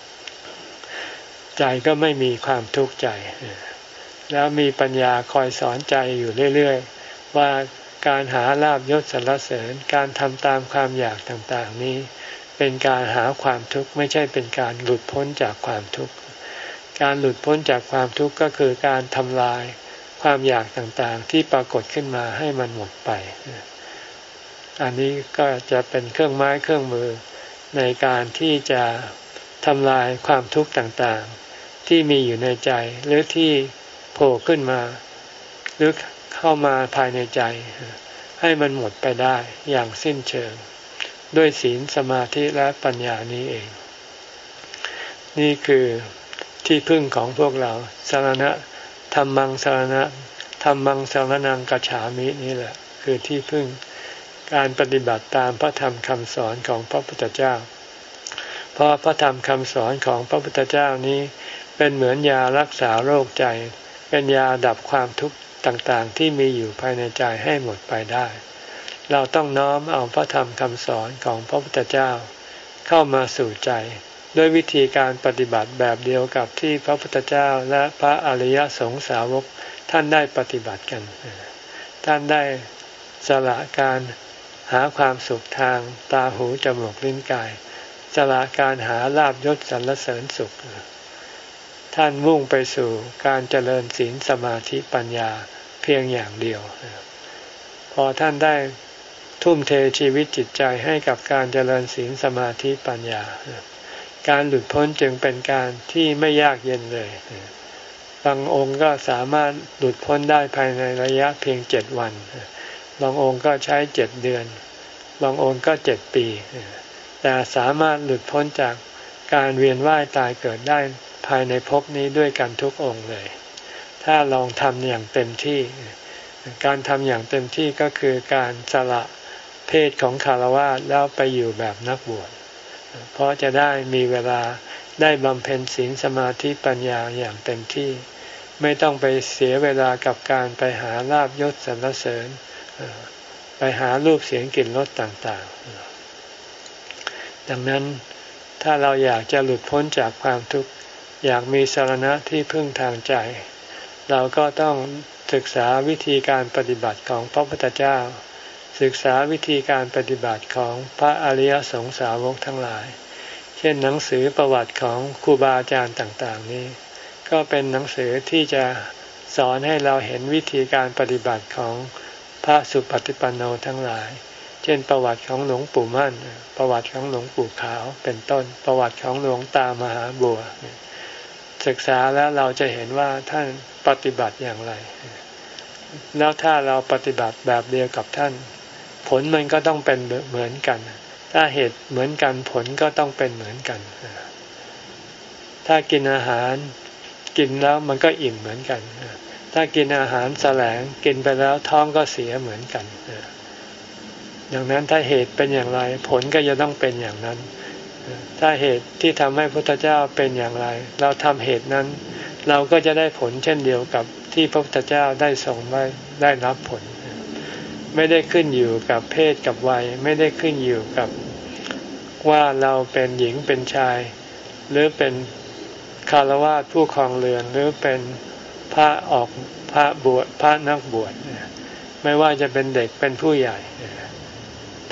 ใจก็ไม่มีความทุกข์ใจแล้วมีปัญญาคอยสอนใจอยู่เรื่อยๆว่าการหาลาภยศสรรเสริญการทำตามความอยากต่างๆนี้เป็นการหาความทุกข์ไม่ใช่เป็นการหลุดพ้นจากความทุกข์การหลุดพ้นจากความทุกข์ก็คือการทำลายความอยากต่างๆที่ปรากฏขึ้นมาให้มันหมดไปอันนี้ก็จะเป็นเครื่องไม้เครื่องมือในการที่จะทำลายความทุกข์ต่างๆที่มีอยู่ในใจหรือที่โผล่ขึ้นมาหรือเข้ามาภายในใจให้มันหมดไปได้อย่างสิ้นเชิงด้วยศีลสมาธิและปัญญานี้เองนี่คือที่พึ่งของพวกเราสรณะธัมมังสรณะธัมมังสรณังกัจฉามินี่แหละคือที่พึ่งการปฏิบัติตามพระธรรมคำสอนของพระพุทธเจ้าเพราะพระธรรมคำสอนของพระพุทธเจ้านี้เป็นเหมือนยารักษาโรคใจเป็นยาดับความทุกข์ต่างๆที่มีอยู่ภายในใจให้หมดไปได้เราต้องน้อมเอาพระธรรมคำสอนของพระพุทธเจ้าเข้ามาสู่ใจด้วยวิธีการปฏิบัติแบบเดียวกับที่พระพุทธเจ้าและพระอริยสงสาวกท่านได้ปฏิบัติกันท่านได้สละการหาความสุขทางตาหูจมูกลิ้นกายสละการหาลาภยศสรรเสริญสุขท่านมุ่งไปสู่การเจริญศีลสมาธิปัญญาเพียงอย่างเดียวพอท่านได้ทุ่มเทชีวิตจิตใจให้กับการเจริญศีลสมาธิปัญญาการหลุดพ้นจึงเป็นการที่ไม่ยากเย็นเลยบางองค์ก็สามารถหลุดพ้นได้ภายในระยะเพียงเจ็ดวันบางองค์ก็ใช้เจ็ดเดือนบางองค์ก็เจ็ดปีแต่สามารถหลุดพ้นจากการเวียนว่ายตายเกิดได้ภายในภพนี้ด้วยกันทุกองค์เลยถ้าลองทำอย่างเต็มที่การทำอย่างเต็มที่ก็คือการสละเพศของฆราวาสแล้วไปอยู่แบบนักบวชเพราะจะได้มีเวลาได้บำเพ็ญศีลสมาธิปัญญาอย่างเต็มที่ไม่ต้องไปเสียเวลากับการไปหาลาภยศสรรเสริญไปหารูปเสียงกลิ่นรสต่างๆดังนั้นถ้าเราอยากจะหลุดพ้นจากความทุกข์อยากมีสรณะที่พึ่งทางใจเราก็ต้องศึกษาวิธีการปฏิบัติของพระพุทธเจ้าศึกษาวิธีการปฏิบัติของพระอริยสงสาวกทั้งหลายเช่นหนังสือประวัติของครูบาอาจารย์ต่างๆนี้ก็เป็นหนังสือที่จะสอนให้เราเห็นวิธีการปฏิบัติของพระสุปฏิปันโนทั้งหลายเช่นประวัติของหลวงปู่มั่นประวัติของหลวงปู่ขาวเป็นต้นประวัติของหลวงตามหาบัวศึกษาแล้วเราจะเห็นว่าท่านปฏิบัติอย่างไรแล้วถ้าเราปฏิบัติแบบเดียวกับท่านผลมันก็ต้องเป็นเหมือนกันถ้าเหตุเหมือนกันผลก็ต้องเป็นเหมือนกันถ้ากินอาหารกินแล้วมันก็อิ่มเหมือนกันถ้ากินอาหารแสลงกินไปแล้วท้องก็เสียเหมือนกันดังนั้นถ้าเหตุเป็นอย่างไรผลก็จะต้องเป็นอย่างนั้นถ้าเหตุที่ทำให้พระพุทธเจ้าเป็นอย่างไรเราทำเหตุนั้นเราก็จะได้ผลเช่นเดียวกับที่พระพุทธเจ้าได้ทรงได้ได้รับผลไม่ได้ขึ้นอยู่กับเพศกับวัยไม่ได้ขึ้นอยู่กับว่าเราเป็นหญิงเป็นชายหรือเป็นฆราวาสผู้ครองเรือนหรือเป็นพระออกพระบวชพระนักบวชไม่ว่าจะเป็นเด็กเป็นผู้ใหญ่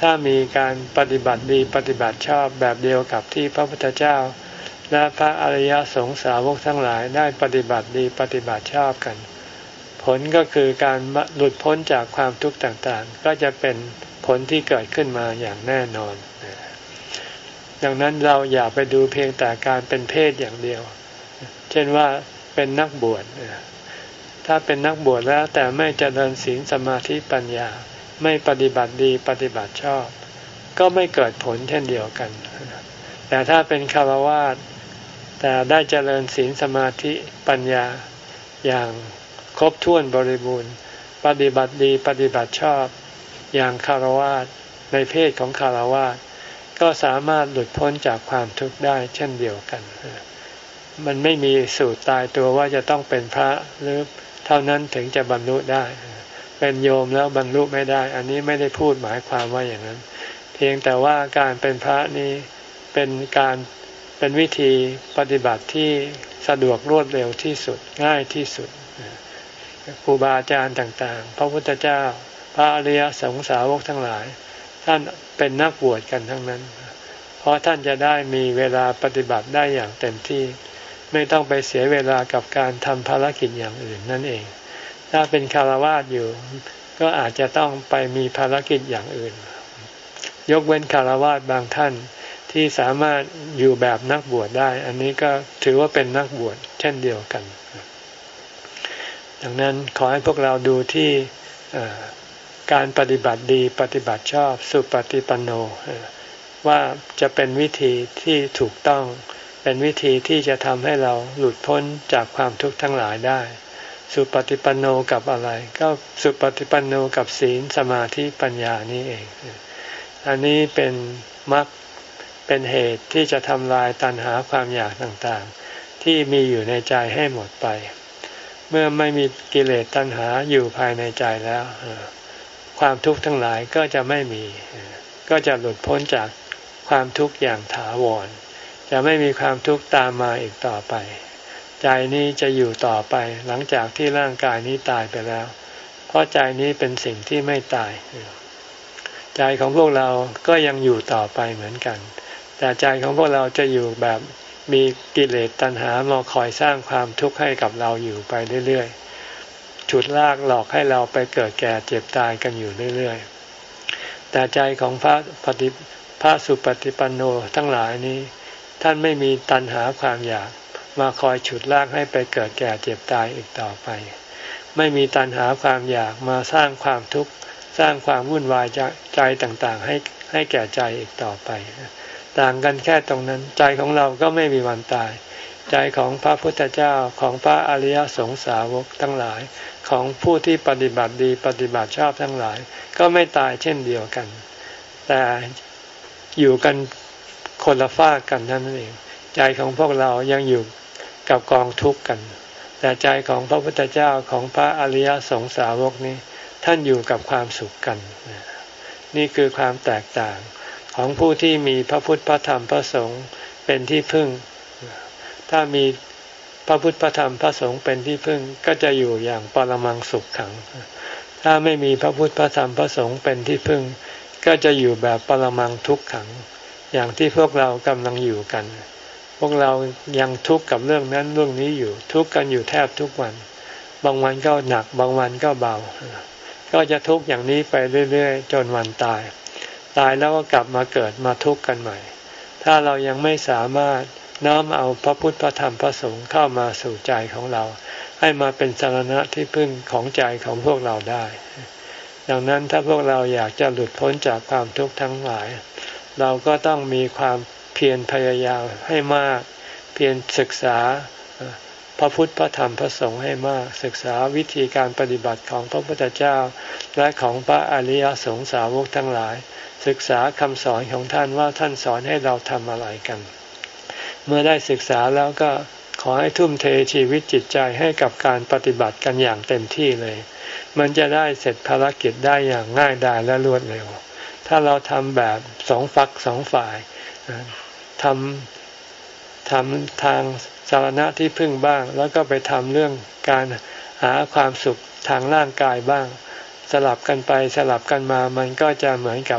ถ้ามีการปฏิบัติดีปฏิบัติชอบแบบเดียวกับที่พระพุทธเจ้าและพระอริยสงสาวกทั้งหลายได้ปฏิบัติดีปฏิบัติชอบกันผลก็คือการหลุดพ้นจากความทุกข์ต่างๆก็จะเป็นผลที่เกิดขึ้นมาอย่างแน่นอนดังนั้นเราอย่าไปดูเพียงแต่การเป็นเพศอย่างเดียวเช่นว่าเป็นนักบวชถ้าเป็นนักบวชแล้วแต่ไม่เจริญศีลสมาธิปัญญาไม่ปฏิบัติดีปฏิบัติชอบก็ไม่เกิดผลเช่นเดียวกันแต่ถ้าเป็นฆราวาสแต่ได้เจริญศีลสมาธิปัญญาอย่างครบถ้วนบริบูรณ์ปฏิบัติดีปฏิบัติชอบอย่างฆราวาสในเพศของฆราวาสก็สามารถหลุดพ้นจากความทุกข์ได้เช่นเดียวกันมันไม่มีสูตรตายตัวว่าจะต้องเป็นพระหรือเท่านั้นถึงจะบรรลุได้เป็นโยมแล้วบรรลุไม่ได้อันนี้ไม่ได้พูดหมายความว่าอย่างนั้นเพียงแต่ว่าการเป็นพระนี้เป็นการเป็นวิธีปฏิบัติที่สะดวกรวดเร็วที่สุดง่ายที่สุดครูบาอาจารย์ต่างๆพระพุทธเจ้าพระอริยสงสาวกทั้งหลายท่านเป็นนักบวชกันทั้งนั้นเพราะท่านจะได้มีเวลาปฏิบัติได้อย่างเต็มที่ไม่ต้องไปเสียเวลากับการทำภารกิจอย่างอื่นนั่นเองถ้าเป็นฆราวาสอยู่ก็อาจจะต้องไปมีภารกิจอย่างอื่นยกเว้นฆราวาสบางท่านที่สามารถอยู่แบบนักบวชได้อันนี้ก็ถือว่าเป็นนักบวชเช่นเดียวกันดังนั้นขอให้พวกเราดูที่การปฏิบัติดีปฏิบัติชอบสุปฏิปันโนว่าจะเป็นวิธีที่ถูกต้องเป็นวิธีที่จะทำให้เราหลุดพ้นจากความทุกข์ทั้งหลายได้สุปฏิปันโนกับอะไรก็สุปฏิปันโนกับศีลสมาธิปัญญานี่เองอันนี้เป็นมรรคเป็นเหตุที่จะทำลายตัณหาความอยากต่างๆที่มีอยู่ในใจให้หมดไปเมื่อไม่มีกิเลสตัณหาอยู่ภายในใจแล้วความทุกข์ทั้งหลายก็จะไม่มีก็จะหลุดพ้นจากความทุกข์อย่างถาวรจะไม่มีความทุกข์ตามมาอีกต่อไปใจนี้จะอยู่ต่อไปหลังจากที่ร่างกายนี้ตายไปแล้วเพราะใจนี้เป็นสิ่งที่ไม่ตายใจของพวกเราก็ยังอยู่ต่อไปเหมือนกันแต่ใจของพวกเราจะอยู่แบบมีกิเลสตัณหามาคอยสร้างความทุกข์ให้กับเราอยู่ไปเรื่อยๆฉุดลากหลอกให้เราไปเกิดแก่เจ็บตายกันอยู่เรื่อยๆแต่ใจของพระปฏิพระสุปฏิปันโนทั้งหลายนี้ท่านไม่มีตัณหาความอยากมาคอยฉุดลากให้ไปเกิดแก่เจ็บตายอีกต่อไปไม่มีตัณหาความอยากมาสร้างความทุกข์สร้างความวุ่นวายใจต่างๆให้ให้แก่ใจอีกต่อไปต่างกันแค่ตรงนั้นใจของเราก็ไม่มีวันตายใจของพระพุทธเจ้าของพระอริยสงสาวกทั้งหลายของผู้ที่ปฏิบัติดีปฏิบัติชอบทั้งหลายก็ไม่ตายเช่นเดียวกันแต่อยู่กันคนละฝากกันนั่นเองใจของพวกเรายังอยู่กับกองทุกข์กันแต่ใจของพระพุทธเจ้าของพระอริยสงสาวกนี้ท่านอยู่กับความสุขกันนี่คือความแตกต่างของผู้ที่มีพระพุทธพระธรรมพระสงฆ์เป็นที่พึ่งถ้ามีพระพุทธพระธรรมพระสงฆ์เป็นที่พึ่งก็จะอยู่อย่างปรมังสุขขังถ้าไม่มีพระพุทธพระธรรมพระสงฆ์เป็นที่พึ่งก็จะอยู่แบบปรมังทุกขังอย่างที่พวกเรากำลังอยู่กันพวกเรายังทุกข์กับเรื่องนั้นเรื่องนี้อยู่ทุกข์กันอยู่แทบทุกวันบางวันก็หนักบางวันก็เบาก็จะทุกข์อย่างนี้ไปเรื่อยๆจนวันตายตายแล้วก็กลับมาเกิดมาทุกข์กันใหม่ถ้าเรายังไม่สามารถน้อมเอาพระพุทธพระธรรมพระสงฆ์เข้ามาสู่ใจของเราให้มาเป็นสรณะที่พึ่งของใจของพวกเราได้ดังนั้นถ้าพวกเราอยากจะหลุดพ้นจากความทุกข์ทั้งหลายเราก็ต้องมีความเพียรพยายามให้มากเพียรศึกษาพระพุทธพระธรรมพระสงฆ์ให้มากศึกษาวิธีการปฏิบัติของพระพุทธเจ้าและของพระอริยสงสาวกทั้งหลายศึกษาคำสอนของท่านว่าท่านสอนให้เราทำอะไรกันเมื่อได้ศึกษาแล้วก็ขอให้ทุ่มเทชีวิตจิตใจให้กับการปฏิบัติกันอย่างเต็มที่เลยมันจะได้เสร็จภารกิจได้อย่างง่ายดายและรวดเร็วถ้าเราทำแบบสองฝักสองฝ่ายทำทำทางสารณะที่พึ่งบ้างแล้วก็ไปทำเรื่องการหาความสุขทางร่างกายบ้างสลับกันไปสลับกันมามันก็จะเหมือนกับ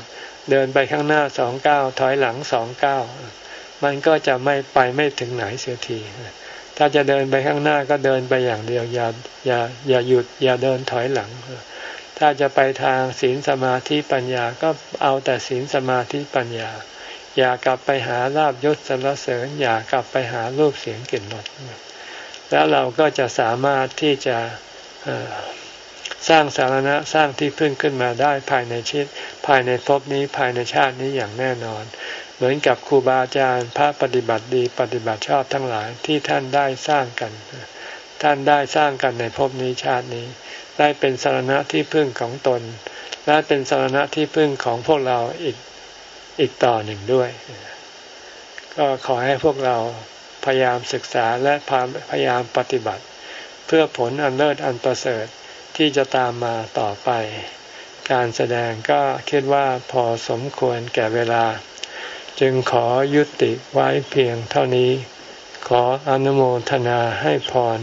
เดินไปข้างหน้าสองก้าวถอยหลังสองก้าวมันก็จะไม่ไปไม่ถึงไหนเสียทีถ้าจะเดินไปข้างหน้าก็เดินไปอย่างเดียวอย่าอย่าอย่าหยุดอย่าเดินถอยหลังถ้าจะไปทางศีลสมาธิปัญญาก็เอาแต่ศีลสมาธิปัญญาอย่ากลับไปหาลาภยศสรรเสริญอย่ากลับไปหารูปเสียงกลิ่นรสแล้วเราก็จะสามารถที่จะสร้างสารณะสร้างที่พึ่งขึ้นมาได้ภายในชีวิตภายในภพนี้ภายในชาตินี้อย่างแน่นอนเหมือนกับครูบาอาจารย์พระปฏิบัติดีปฏิบัติชอบทั้งหลายที่ท่านได้สร้างกันท่านได้สร้างกันในภพนี้ชาตินี้ได้เป็นสารณะที่พึ่งของตนและเป็นสารณะที่พึ่งของพวกเราอีกอีกต่อหนึ่งด้วยก็ขอให้พวกเราพยายามศึกษาและพยายามปฏิบัติเพื่อผลอันเลิศอันประเสริฐที่จะตามมาต่อไปการแสดงก็คิดว่าพอสมควรแก่เวลาจึงขอยุติไว้เพียงเท่านี้ขออนุโมทนาให้พร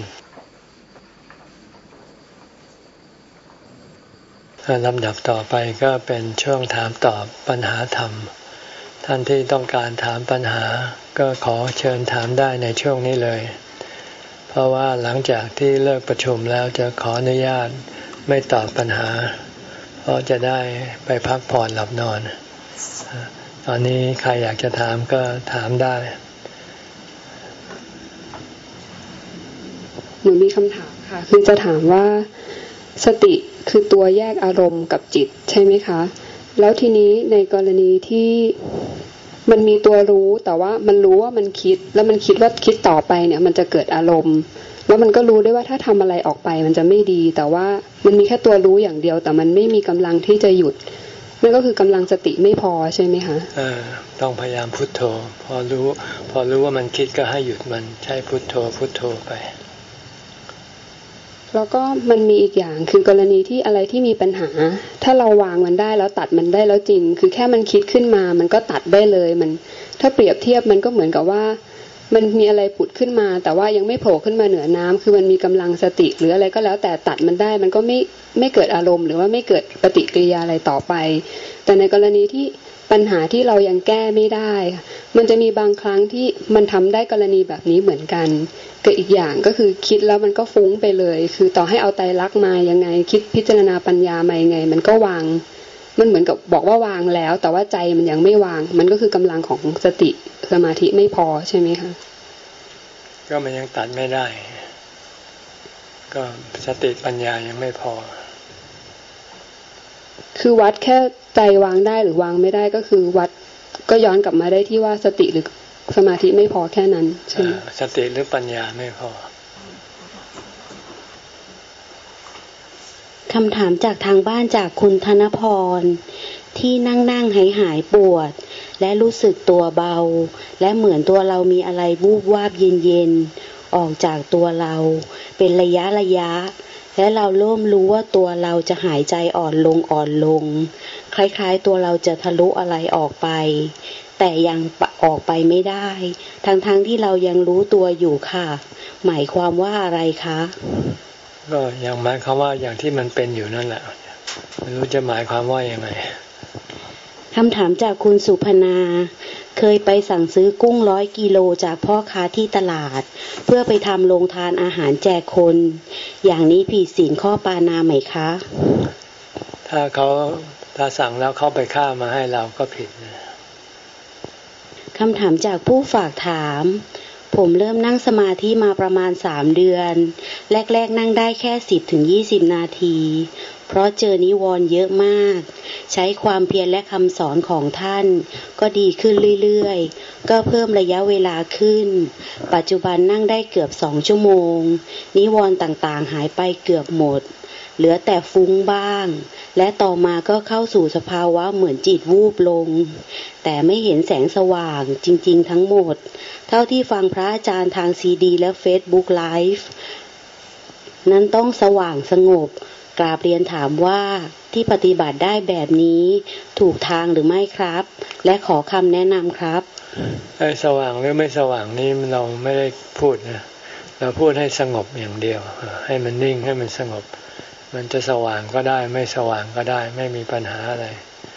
ลำดับต่อไปก็เป็นช่วงถามตอบปัญหาธรรมท่านที่ต้องการถามปัญหาก็ขอเชิญถามได้ในช่วงนี้เลยเพราะว่าหลังจากที่เลิกประชุมแล้วจะขออนุญาตไม่ตอบปัญหาเพราะจะได้ไปพักผ่อนหลับนอนตอนนี้ใครอยากจะถามก็ถามได้หนูมีคำถามค่ะคือจะถามว่าสติคือตัวแยกอารมณ์กับจิตใช่ไหมคะแล้วทีนี้ในกรณีที่มันมีตัวรู้แต่ว่ามันรู้ว่ามันคิดแล้วมันคิดว่าคิดต่อไปเนี่ยมันจะเกิดอารมณ์แล้วมันก็รู้ได้ว่าถ้าทำอะไรออกไปมันจะไม่ดีแต่ว่ามันมีแค่ตัวรู้อย่างเดียวแต่มันไม่มีกำลังที่จะหยุดนั่นก็คือกำลังสติไม่พอใช่ไหมคะเออต้องพยายามพุทโธพอรู้พอรู้ว่ามันคิดก็ให้หยุดมันใช้พุทโธพุทโธไปแล้วก็มันมีอีกอย่างคือกรณีที่อะไรที่มีปัญหาถ้าเราวางมันได้แล้วตัดมันได้แล้วจริงคือแค่มันคิดขึ้นมามันก็ตัดได้เลยมันถ้าเปรียบเทียบมันก็เหมือนกับว่ามันมีอะไรผุดขึ้นมาแต่ว่ายังไม่โผล่ขึ้นมาเหนือน้ำคือมันมีกำลังสติหรืออะไรก็แล้วแต่ตัดมันได้มันก็ไม่ไม่เกิดอารมณ์หรือว่าไม่เกิดปฏิกิริยาอะไรต่อไปแต่ในกรณีที่ปัญหาที่เรายังแก้ไม่ได้มันจะมีบางครั้งที่มันทำได้กรณีแบบนี้เหมือนกันกับอีกอย่างก็คือคิดแล้วมันก็ฟุ้งไปเลยคือต่อให้เอาไตรลักษณ์มายังไงคิดพิจารณาปัญญามายังไงมันก็วางมันเหมือนกับบอกว่าวางแล้วแต่ว่าใจมันยังไม่วางมันก็คือกำลังของสติสมาธิไม่พอใช่ไหมคะก็มันยังตัดไม่ได้ก็สติปัญญายังไม่พอคือวัดแค่ใจวางได้หรือวางไม่ได้ก็คือวัดก็ย้อนกลับมาได้ที่ว่าสติหรือสมาธิไม่พอแค่นั้นใช่ไหมสติหรือปัญญาไม่พอคำถามจากทางบ้านจากคุณธนพรที่นั่งนั่งหายหายปวดและรู้สึกตัวเบาและเหมือนตัวเรามีอะไรวูบวาบเย็นเย็นออกจากตัวเราเป็นระยะระยะและเราเริ่มรู้ว่าตัวเราจะหายใจอ่อนลงอ่อนลงคล้ายๆตัวเราจะทะลุอะไรออกไปแต่ยังออกไปไม่ได้ทั้งๆที่เรายังรู้ตัวอยู่ค่ะหมายความว่าอะไรคะก็ยังหมายความว่าอย่างที่มันเป็นอยู่นั่นแหละไม่รู้จะหมายความว่ายังไงคำถามจากคุณสุพนาเคยไปสั่งซื้อกุ้งร้อยกิโลจากพ่อค้าที่ตลาดเพื่อไปทำโรงทานอาหารแจกคนอย่างนี้ผิดศีลข้อปาณาไหมคะถ้าเขาถ้าสั่งแล้วเขาไปฆ่ามาให้เราก็ผิดคำถามจากผู้ฝากถามผมเริ่มนั่งสมาธิมาประมาณสามเดือนแรกๆนั่งได้แค่สิบถึงยี่สิบนาทีเพราะเจอนิวรณ์เยอะมากใช้ความเพียรและคำสอนของท่านก็ดีขึ้นเรื่อยๆก็เพิ่มระยะเวลาขึ้นปัจจุบันนั่งได้เกือบสองชั่วโมงนิวรณ์ต่างๆหายไปเกือบหมดเหลือแต่ฟุ้งบ้างและต่อมาก็เข้าสู่สภาวะเหมือนจิตวูบลงแต่ไม่เห็นแสงสว่างจริงๆทั้งหมดเท่าที่ฟังพระอาจารย์ทางซีดีและเฟซบุ๊กไลฟ์นั้นต้องสว่างสงบกราบเรียนถามว่าที่ปฏิบัติได้แบบนี้ถูกทางหรือไม่ครับและขอคำแนะนำครับไอ้สว่างหรือไม่สว่างนี่เราไม่ได้พูดนะเราพูดให้สงบอย่างเดียวให้มันนิ่งให้มันสงบมันจะสว่างก็ได้ไม่สว่างก็ได้ไม่มีปัญหาอะไรข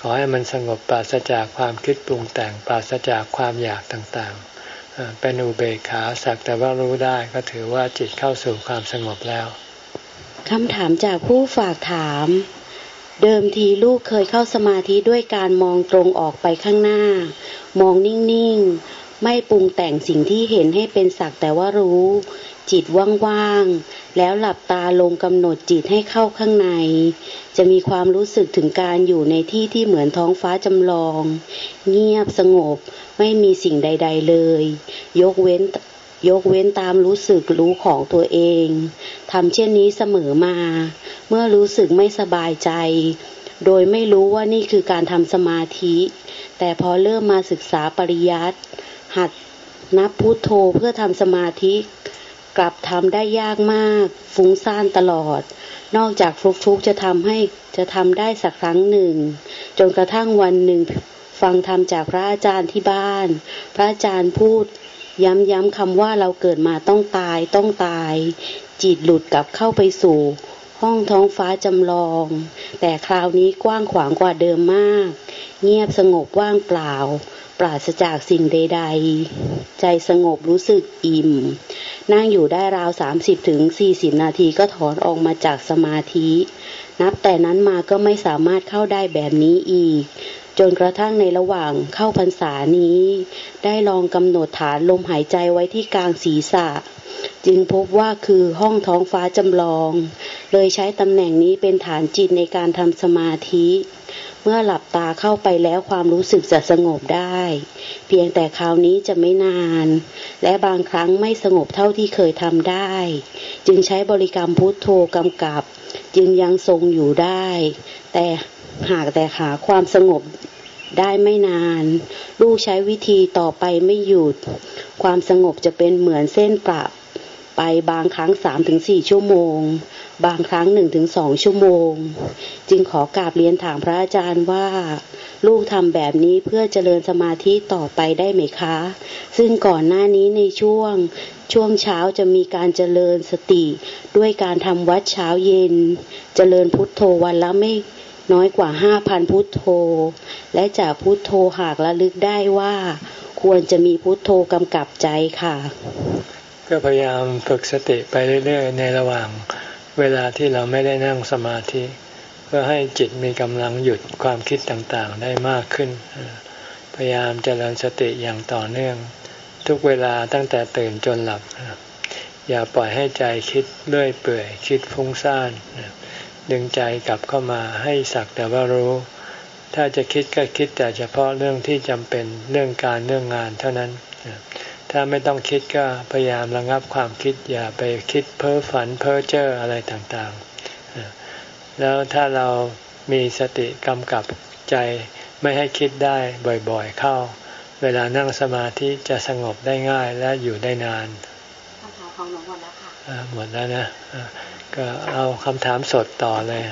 ขอให้มันสงบปราศจากความคิดปรุงแต่งปราศจากความอยากต่างๆเป็นอุเบกขาสักแต่ว่ารู้ได้ก็ถือว่าจิตเข้าสู่ความสงบแล้วคำถามจากผู้ฝากถามเดิมทีลูกเคยเข้าสมาธิด้วยการมองตรงออกไปข้างหน้ามองนิ่งๆไม่ปรุงแต่งสิ่งที่เห็นให้เป็นสักแต่ว่ารู้จิตว่างๆแล้วหลับตาลงกำหนดจิตให้เข้าข้างในจะมีความรู้สึกถึงการอยู่ในที่ที่เหมือนท้องฟ้าจำลองเงียบสงบไม่มีสิ่งใดๆเลยยกเว้นยกเว้นตามรู้สึกรู้ของตัวเองทำเช่นนี้เสมอมาเมื่อรู้สึกไม่สบายใจโดยไม่รู้ว่านี่คือการทำสมาธิแต่พอเริ่มมาศึกษาปริยัติหัดนับพุทโธเพื่อทำสมาธิกลับทำได้ยากมากฟุ้งซ่านตลอดนอกจากฟลุกฟุกจะทำให้จะทำได้สักครั้งหนึ่งจนกระทั่งวันหนึ่งฟังธรรมจากพระอาจารย์ที่บ้านพระอาจารย์พูดย้ำๆคำว่าเราเกิดมาต้องตายต้องตายจิตหลุดกลับเข้าไปสู่ห้องท้องฟ้าจำลองแต่คราวนี้กว้างขวางกว่าเดิมมากเงียบสงบว่างเปล่าปราศจากสิ่งใดๆใจสงบรู้สึกอิ่มนั่งอยู่ได้ราว สามสิบถึงสี่สิบ นาทีก็ถอนออกมาจากสมาธินับแต่นั้นมาก็ไม่สามารถเข้าได้แบบนี้อีกจนกระทั่งในระหว่างเข้าพรรษานี้ได้ลองกำหนดฐานลมหายใจไว้ที่กลางศีรษะจึงพบว่าคือห้องท้องฟ้าจำลองเลยใช้ตำแหน่งนี้เป็นฐานจิตในการทำสมาธิเมื่อหลับตาเข้าไปแล้วความรู้สึกจะสงบได้เพียงแต่คราวนี้จะไม่นานและบางครั้งไม่สงบเท่าที่เคยทำได้จึงใช้บริกรรมพุทโธกำกับจึงยังทรงอยู่ได้แต่หากแต่หาความสงบได้ไม่นานลูกใช้วิธีต่อไปไม่หยุดความสงบจะเป็นเหมือนเส้นประไปบางครั้ง สามถึงสี่ ชั่วโมงบางครั้ง หนึ่งถึงสอง ชั่วโมงจึงขอกราบเรียนถามพระอาจารย์ว่าลูกทำแบบนี้เพื่อเจริญสมาธิต่อไปได้ไหมคะซึ่งก่อนหน้านี้ในช่วงช่วงเช้าจะมีการเจริญสติด้วยการทำวัดเช้าเย็นเจริญพุทโธวันละไม่น้อยกว่า ห้าพัน พุทโธและจากพุทโธหากระลึกได้ว่าควรจะมีพุทโธกำกับใจค่ะก็พยายามฝึกสติไปเรื่อยๆในระหว่างเวลาที่เราไม่ได้นั่งสมาธิเพื่อให้จิตมีกำลังหยุดความคิดต่างๆได้มากขึ้นพยายามเจริญสติอย่างต่อเนื่องทุกเวลาตั้งแต่ตื่นจนหลับอย่าปล่อยให้ใจคิดเลื่อยเปื่อยคิดฟุ้งซ่านดึงใจกลับเข้ามาให้สักแต่ว่ารู้ถ้าจะคิดก็คิดแต่เฉพาะเรื่องที่จำเป็นเรื่องการเรื่องงานเท่านั้นถ้าไม่ต้องคิดก็พยายามระงับความคิดอย่าไปคิดเพ้อฝันเพ้อเจ้ออะไรต่างๆแล้วถ้าเรามีสติกำกับใจไม่ให้คิดได้บ่อยๆเข้าเวลานั่งสมาธิจะสงบได้ง่ายและอยู่ได้นานคำถามของหนูหมดแล้วค่ะหมดแล้วนะก็เอาคำถามสดต่อเลย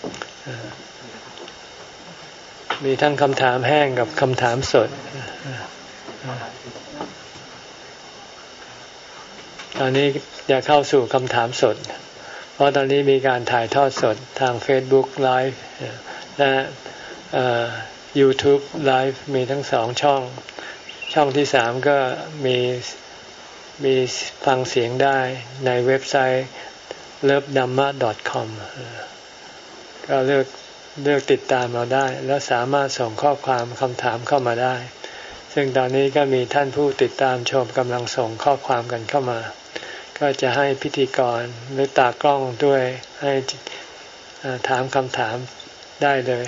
มีทั้งคำถามแห้งกับคำถามสดตอนนี้จะเข้าสู่คำถามสดเพราะตอนนี้มีการถ่ายทอดสดทาง Facebook Live และ YouTube Live มีทั้งสองช่องช่องที่สามก็มีมีฟังเสียงได้ในเว็บไซต์ เลิฟดัมมะ ดอท คอม ก็เลือกเลือกติดตามเราได้แล้วสามารถส่งข้อความคำถามเข้ามาได้ซึ่งตอนนี้ก็มีท่านผู้ติดตามชมกำลังส่งข้อความกันเข้ามาก็จะให้พิธีกรหรือตากล้องด้วยให้ถามคำถามได้เลย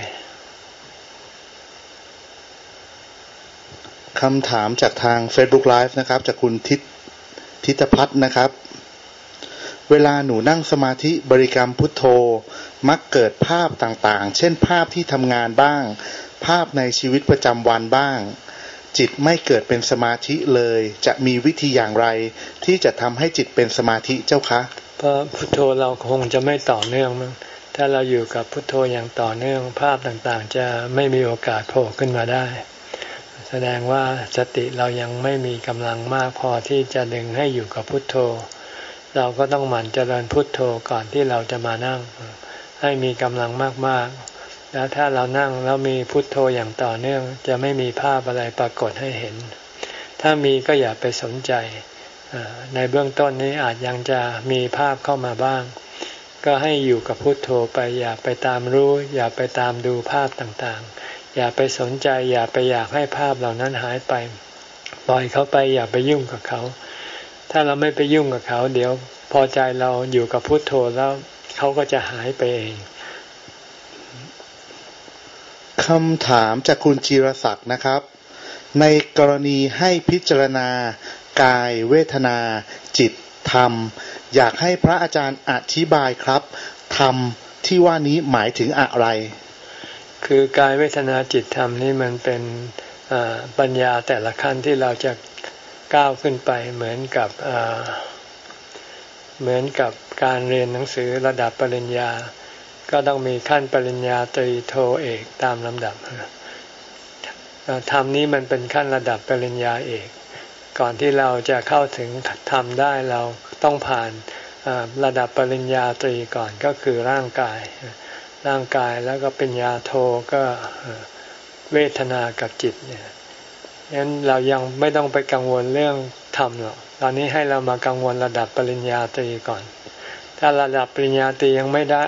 คำถามจากทาง Facebook Live นะครับจากคุณทิศทิตพัฒน์นะครับเวลาหนูนั่งสมาธิบริกรรมพุทโธมักเกิดภาพต่างๆเช่นภาพที่ทำงานบ้างภาพในชีวิตประจำวันบ้างจิตไม่เกิดเป็นสมาธิเลยจะมีวิธีอย่างไรที่จะทำให้จิตเป็นสมาธิเจ้าคะเพราะพุทโธเราคงจะไม่ต่อเนื่องมั้งถ้าเราอยู่กับพุทโธอย่างต่อเนื่องภาพต่างๆจะไม่มีโอกาสโผล่ขึ้นมาได้แสดงว่าสติเรายังไม่มีกำลังมากพอที่จะดึงให้อยู่กับพุทโธเราก็ต้องหมั่นเจริญพุทโธก่อนที่เราจะมานั่งให้มีกำลังมากๆแล้วถ้าเรานั่งแล้วมีพุทโธอย่างต่อเนื่องจะไม่มีภาพอะไรปรากฏให้เห็นถ้ามีก็อย่าไปสนใจในเบื้องต้นนี้อาจยังจะมีภาพเข้ามาบ้างก็ให้อยู่กับพุทโธไปอย่าไปตามรู้อย่าไปตามดูภาพต่างๆอย่าไปสนใจอย่าไปอยากให้ภาพเหล่านั้นหายไปปล่อยเขาไปอย่าไปยุ่งกับเขาถ้าเราไม่ไปยุ่งกับเขาเดี๋ยวพอใจเราอยู่กับพุทโธแล้วเขาก็จะหายไปเองคำถามจากคุณจิรศักดิ์นะครับในกรณีให้พิจารณากายเวทนาจิตธรรมอยากให้พระอาจารย์อธิบายครับธรรมที่ว่านี้หมายถึงอะไรคือกายเวทนาจิตธรรมนี่มันเป็นปัญญาแต่ละขั้นที่เราจะก้าวขึ้นไปเหมือนกับเหมือนกับการเรียนหนังสือระดับปริญญาก็ต้องมีขั้นปริญญาตรีโทเอกตามลำดับธรรมนี้มันเป็นขั้นระดับปริญญาเอกก่อนที่เราจะเข้าถึงธรรมได้เราต้องผ่านระดับปริญญาตรีก่อนก็คือร่างกายร่างกายแล้วก็ปริญญาโทก็เวทนากับจิตเนี่ยงั้นเรายังไม่ต้องไปกังวลเรื่องธรรมหรอกตอนนี้ให้เรามากังวลระดับปริญญาตรีก่อนถ้าระดับปริญญาตรียังไม่ได้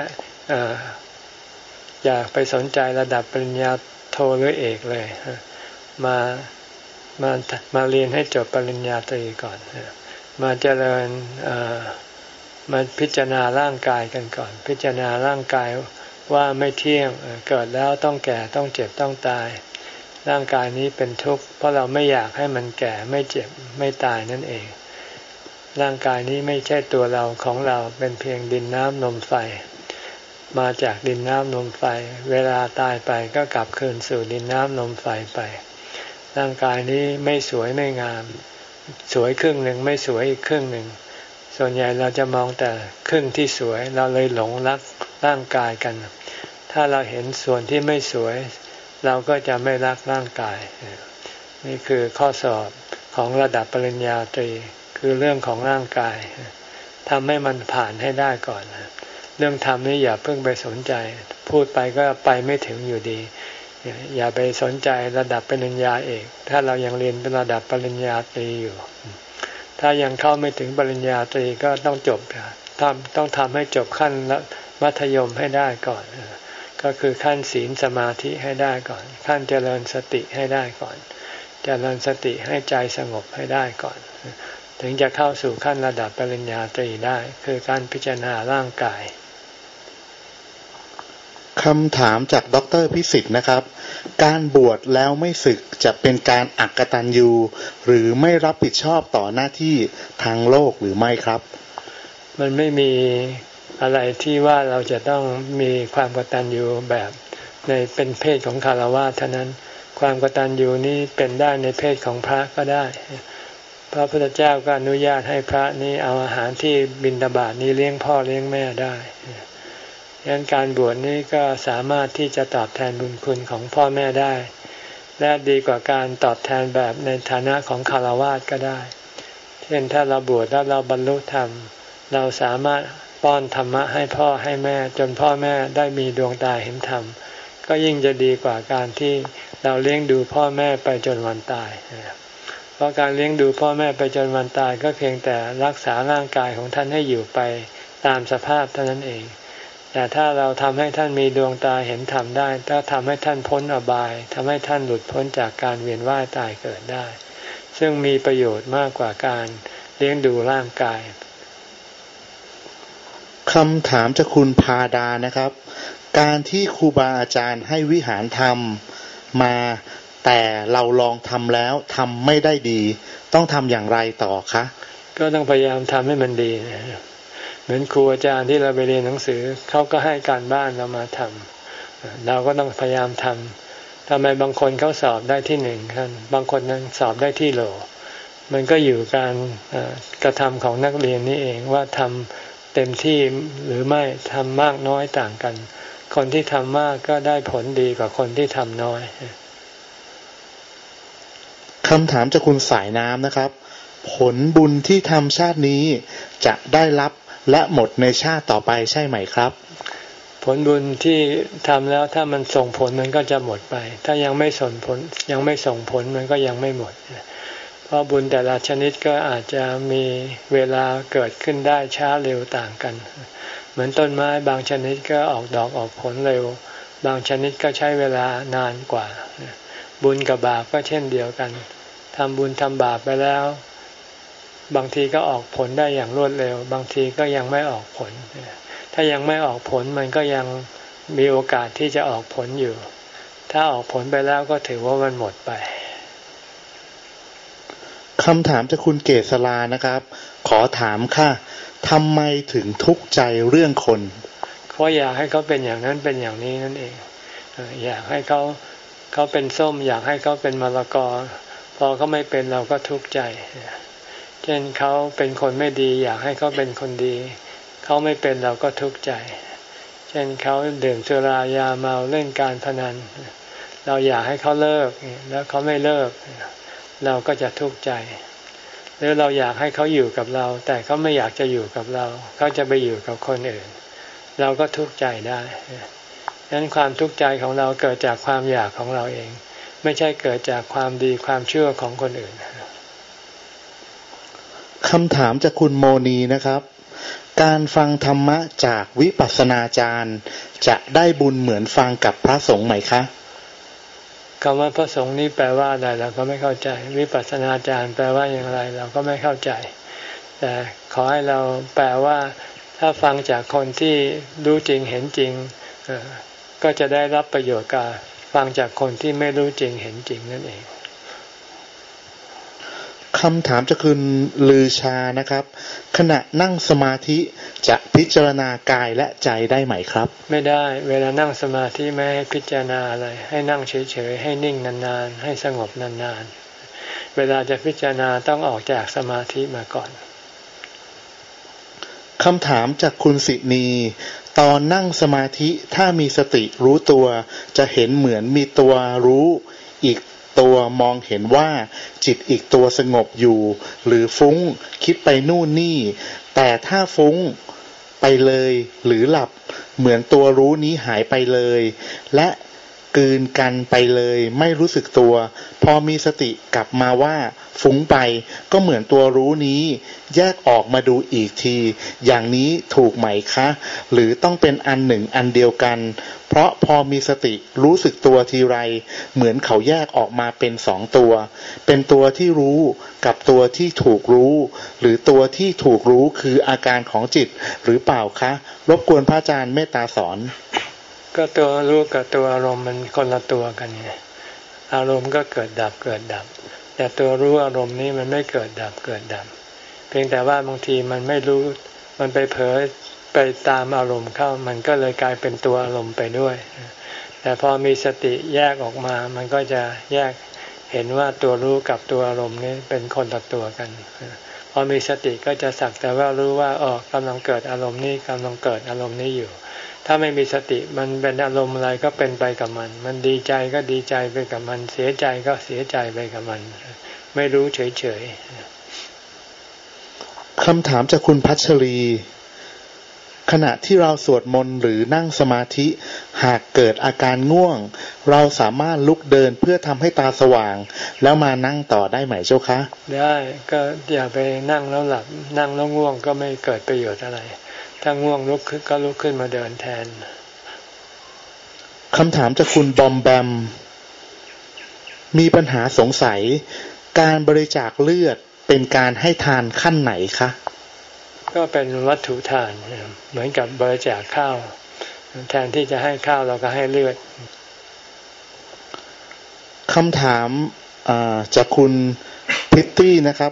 อย่าไปสนใจระดับปริญญาโทหรือเอกเลยมามามาเรียนให้จบปริญญาตรีก่อนมาเจริญมาพิจารณาร่างกายกันก่อนพิจารณาร่างกายว่าไม่เที่ยงเกิดแล้วต้องแก่ต้องเจ็บต้องตายร่างกายนี้เป็นทุกข์เพราะเราไม่อยากให้มันแก่ไม่เจ็บไม่ตายนั่นเองร่างกายนี้ไม่ใช่ตัวเราของเราเป็นเพียงดินน้ำลมไฟมาจากดินน้ำลมไฟเวลาตายไปก็กลับคืนสู่ดินน้ำลมไฟไปร่างกายนี้ไม่สวยไม่งามสวยครึ่งหนึ่งไม่สวยอีกครึ่งหนึ่งส่วนใหญ่เราจะมองแต่ครึ่งที่สวยเราเลยหลงรักร่างกายกันถ้าเราเห็นส่วนที่ไม่สวยเราก็จะไม่รักร่างกายนี่คือข้อสอบของระดับปริญญาตรีคือเรื่องของร่างกายทำให้มันผ่านให้ได้ก่อนเรื่องธรรมนี่อย่าเพิ่งไปสนใจพูดไปก็ไปไม่ถึงอยู่ดีอย่าไปสนใจระดับปริญญาเอกถ้าเรายังเรียนเป็นระดับปริญญาตรีอยู่ถ้ายังเข้าไม่ถึงปริญญาตรีก็ต้องจบทำต้องทำให้จบขั้นมัธยมให้ได้ก่อนก็คือขั้นศีลสมาธิให้ได้ก่อนขั้นเจริญสติให้ได้ก่อนเจริญสติให้ใจสงบให้ได้ก่อนถึงจะเข้าสู่ขั้นระดับปริญญาตรีได้คือการพิจารณาร่างกายคำถามจากดร.พิสิทธิ์นะครับการบวชแล้วไม่สึกจะเป็นการอักตัญญูหรือไม่รับผิดชอบต่อหน้าที่ทางโลกหรือไม่ครับมันไม่มีอะไรที่ว่าเราจะต้องมีความกตัญญูแบบในเป็นเพศของคฤหัสถ์เท่านั้นความกตัญญูนี้เป็นได้ในเพศของพระก็ได้พระพุทธเจ้าก็อนุญาตให้พระนี้เอาอาหารที่บิณฑบาตนี้เลี้ยงพ่อเลี้ยงแม่ได้ดังนั้นการบวชนี้ก็สามารถที่จะตอบแทนบุญคุณของพ่อแม่ได้และดีกว่าการตอบแทนแบบในฐานะของคฤหัสถ์ก็ได้เช่นถ้าเราบวชแล้วเราบรรลุธรรมเราสามารถป้อนธรรมะให้พ่อให้แม่จนพ่อแม่ได้มีดวงตาเห็นธรรมก็ยิ่งจะดีกว่าการที่เราเลี้ยงดูพ่อแม่ไปจนวันตายเพราะการเลี้ยงดูพ่อแม่ไปจนวันตายก็เพียงแต่รักษาร่างกายของท่านให้อยู่ไปตามสภาพเท่านั้นเองแต่ถ้าเราทำให้ท่านมีดวงตาเห็นธรรมได้ถ้าทำให้ท่านพ้นอบายทำให้ท่านหลุดพ้นจากการเวียนว่ายตายเกิดได้ซึ่งมีประโยชน์มากกว่าการเลี้ยงดูร่างกายคำถามจากคุณพาดานะครับการที่ครูบาอาจารย์ให้วิหารธรรมมาแต่เราลองทำแล้วทำไม่ได้ดีต้องทำอย่างไรต่อคะก็ต้องพยายามทำให้มันดีเหมือนครูอาจารย์ที่เราไปเรียนหนังสือเขาก็ให้การบ้านเรามาทำเราก็ต้องพยายามทำทำไมบางคนเขาสอบได้ที่หนึ่งกันบางคนนั้นสอบได้ที่โหลมันก็อยู่การกระทำของนักเรียนนี่เองว่าทำเต็มที่หรือไม่ทำมากน้อยต่างกันคนที่ทำมากก็ได้ผลดีกว่าคนที่ทำน้อยคำถามจากคุณสายน้ำนะครับผลบุญที่ทำชาตินี้จะได้รับและหมดในชาติต่อไปใช่ไหมครับผลบุญที่ทำแล้วถ้ามันส่งผลมันก็จะหมดไปถ้ายังไม่ส่งผลยังไม่ส่งผลมันก็ยังไม่หมดเพราะบุญแต่ละชนิดก็อาจจะมีเวลาเกิดขึ้นได้ช้าเร็วต่างกันเหมือนต้นไม้บางชนิดก็ออกดอกออกผลเร็วบางชนิดก็ใช้เวลานานกว่าบุญกับบาปก็เช่นเดียวกันทำบุญทำบาปไปแล้วบางทีก็ออกผลได้อย่างรวดเร็วบางทีก็ยังไม่ออกผลถ้ายังไม่ออกผลมันก็ยังมีโอกาสที่จะออกผลอยู่ถ้าออกผลไปแล้วก็ถือว่ามันหมดไปคำถามจากคุณเกษลานะครับขอถามค่ะทำไมถึงทุกข์ใจเรื่องคนเพราะอยากให้เขาเป็นอย่างนั้นเป็นอย่างนี้นั่นเองอยากให้เขาเขาเป็นส้มอยากให้เขาเป็นมะละกอพอเขาไม่เป็นเราก็ทุกข์ใจเช่นเขาเป็นคนไม่ดีอยากให้เขาเป็นคนดีเขาไม่เป็นเราก็ทุกข์ใจเช่นเขาดื่มสุรายาเมาเล่นการพนันเราอยากให้เขาเลิกแล้วเขาไม่เลิกเราก็จะทุกข์ใจหรือเราอยากให้เขาอยู่กับเราแต่เขาไม่อยากจะอยู่กับเราเขาจะไปอยู่กับคนอื่นเราก็ทุกข์ใจได้ดังนั้นความทุกข์ใจของเราเกิดจากความอยากของเราเองไม่ใช่เกิดจากความดีความเชื่อของคนอื่นคำถามจากคุณโมนีนะครับการฟังธรรมะจากวิปัสสนาจารย์จะได้บุญเหมือนฟังกับพระสงฆ์ไหมคะคำว่าพระสงฆ์นี่แปลว่าอะไรเราก็ไม่เข้าใจวิปัสสนาจารย์แปลว่าอย่างไรเราก็ไม่เข้าใจแต่ขอให้เราแปลว่าถ้าฟังจากคนที่รู้จริงเห็นจริงก็จะได้รับประโยชน์กับฟังจากคนที่ไม่รู้จริงเห็นจริงนั่นเองคำถามจากคุณลือชานะครับขณะนั่งสมาธิจะพิจารณากายและใจได้ไหมครับไม่ได้เวลานั่งสมาธิไม่ให้พิจารณาอะไรให้นั่งเฉยๆให้นิ่งนานๆให้สงบนานๆเวลาจะพิจารณาต้องออกจากสมาธิมาก่อนคำถามจากคุณสินีตอนนั่งสมาธิถ้ามีสติรู้ตัวจะเห็นเหมือนมีตัวรู้อีกตัวมองเห็นว่าจิตอีกตัวสงบอยู่หรือฟุ้งคิดไปนู่นนี่แต่ถ้าฟุ้งไปเลยหรือหลับเหมือนตัวรู้นี้หายไปเลยและกลืนกันไปเลยไม่รู้สึกตัวพอมีสติกลับมาว่าฟุ้งไปก็เหมือนตัวรู้นี้แยกออกมาดูอีกทีอย่างนี้ถูกไหมคะหรือต้องเป็นอันหนึ่งอันเดียวกันเพราะพอมีสติรู้สึกตัวทีไรเหมือนเขาแยกออกมาเป็นสองตัวเป็นตัวที่รู้กับตัวที่ถูกรู้หรือตัวที่ถูกรู้คืออาการของจิตหรือเปล่าคะรบกวนพระอาจารย์เมตตาสอนก็ตัวรู้กับตัวอารมณ์มันคนละตัวกันไงอารมณ์ก็เกิดดับเกิดดับแต่ตัวรู้อารมณ์นี้มันไม่เกิดดับเกิดดับเพียงแต่ว่าบางทีมันไม่รู้มันไปเผลอไปตามอารมณ์เข้ามันก็เลยกลายเป็นตัวอารมณ์ไปด้วยแต่พอมีสติแยกออกมามันก็จะแยกเห็นว่าตัวรู้กับตัวอารมณ์นี้เป็นคนละตัวกันพอมีสติก็จะสักแต่ว่ารู้ว่าอ๋อกำลังเกิดอารมณ์นี้กำลังเกิดอารมณ์นี้อยู่ถ้าไม่มีสติมันเป็นอารมณ์อะไรก็เป็นไปกับมันมันดีใจก็ดีใจไปกับมันเสียใจก็เสียใจไปกับมันไม่รู้เฉยๆคำถามจากคุณพัชรีขณะที่เราสวดมนต์หรือนั่งสมาธิหากเกิดอาการง่วงเราสามารถลุกเดินเพื่อทำให้ตาสว่างแล้วมานั่งต่อได้ไหมเจ้าคะได้ก็อย่าไปนั่งแล้วหลับนั่งแล้วง่วงก็ไม่เกิดประโยชน์อะไรถ้าง่วงลุกขึ้นก็ลุกขึ้นมาเดินแทนคำถามจากคุณบอมแบมมีปัญหาสงสัยการบริจาคเลือดเป็นการให้ทานขั้นไหนคะก็เป็นวัตถุทานเหมือนกับบริจาคข้าวแทนที่จะให้ข้าวเราก็ให้เลือดคำถามจากคุณพิตตี้นะครับ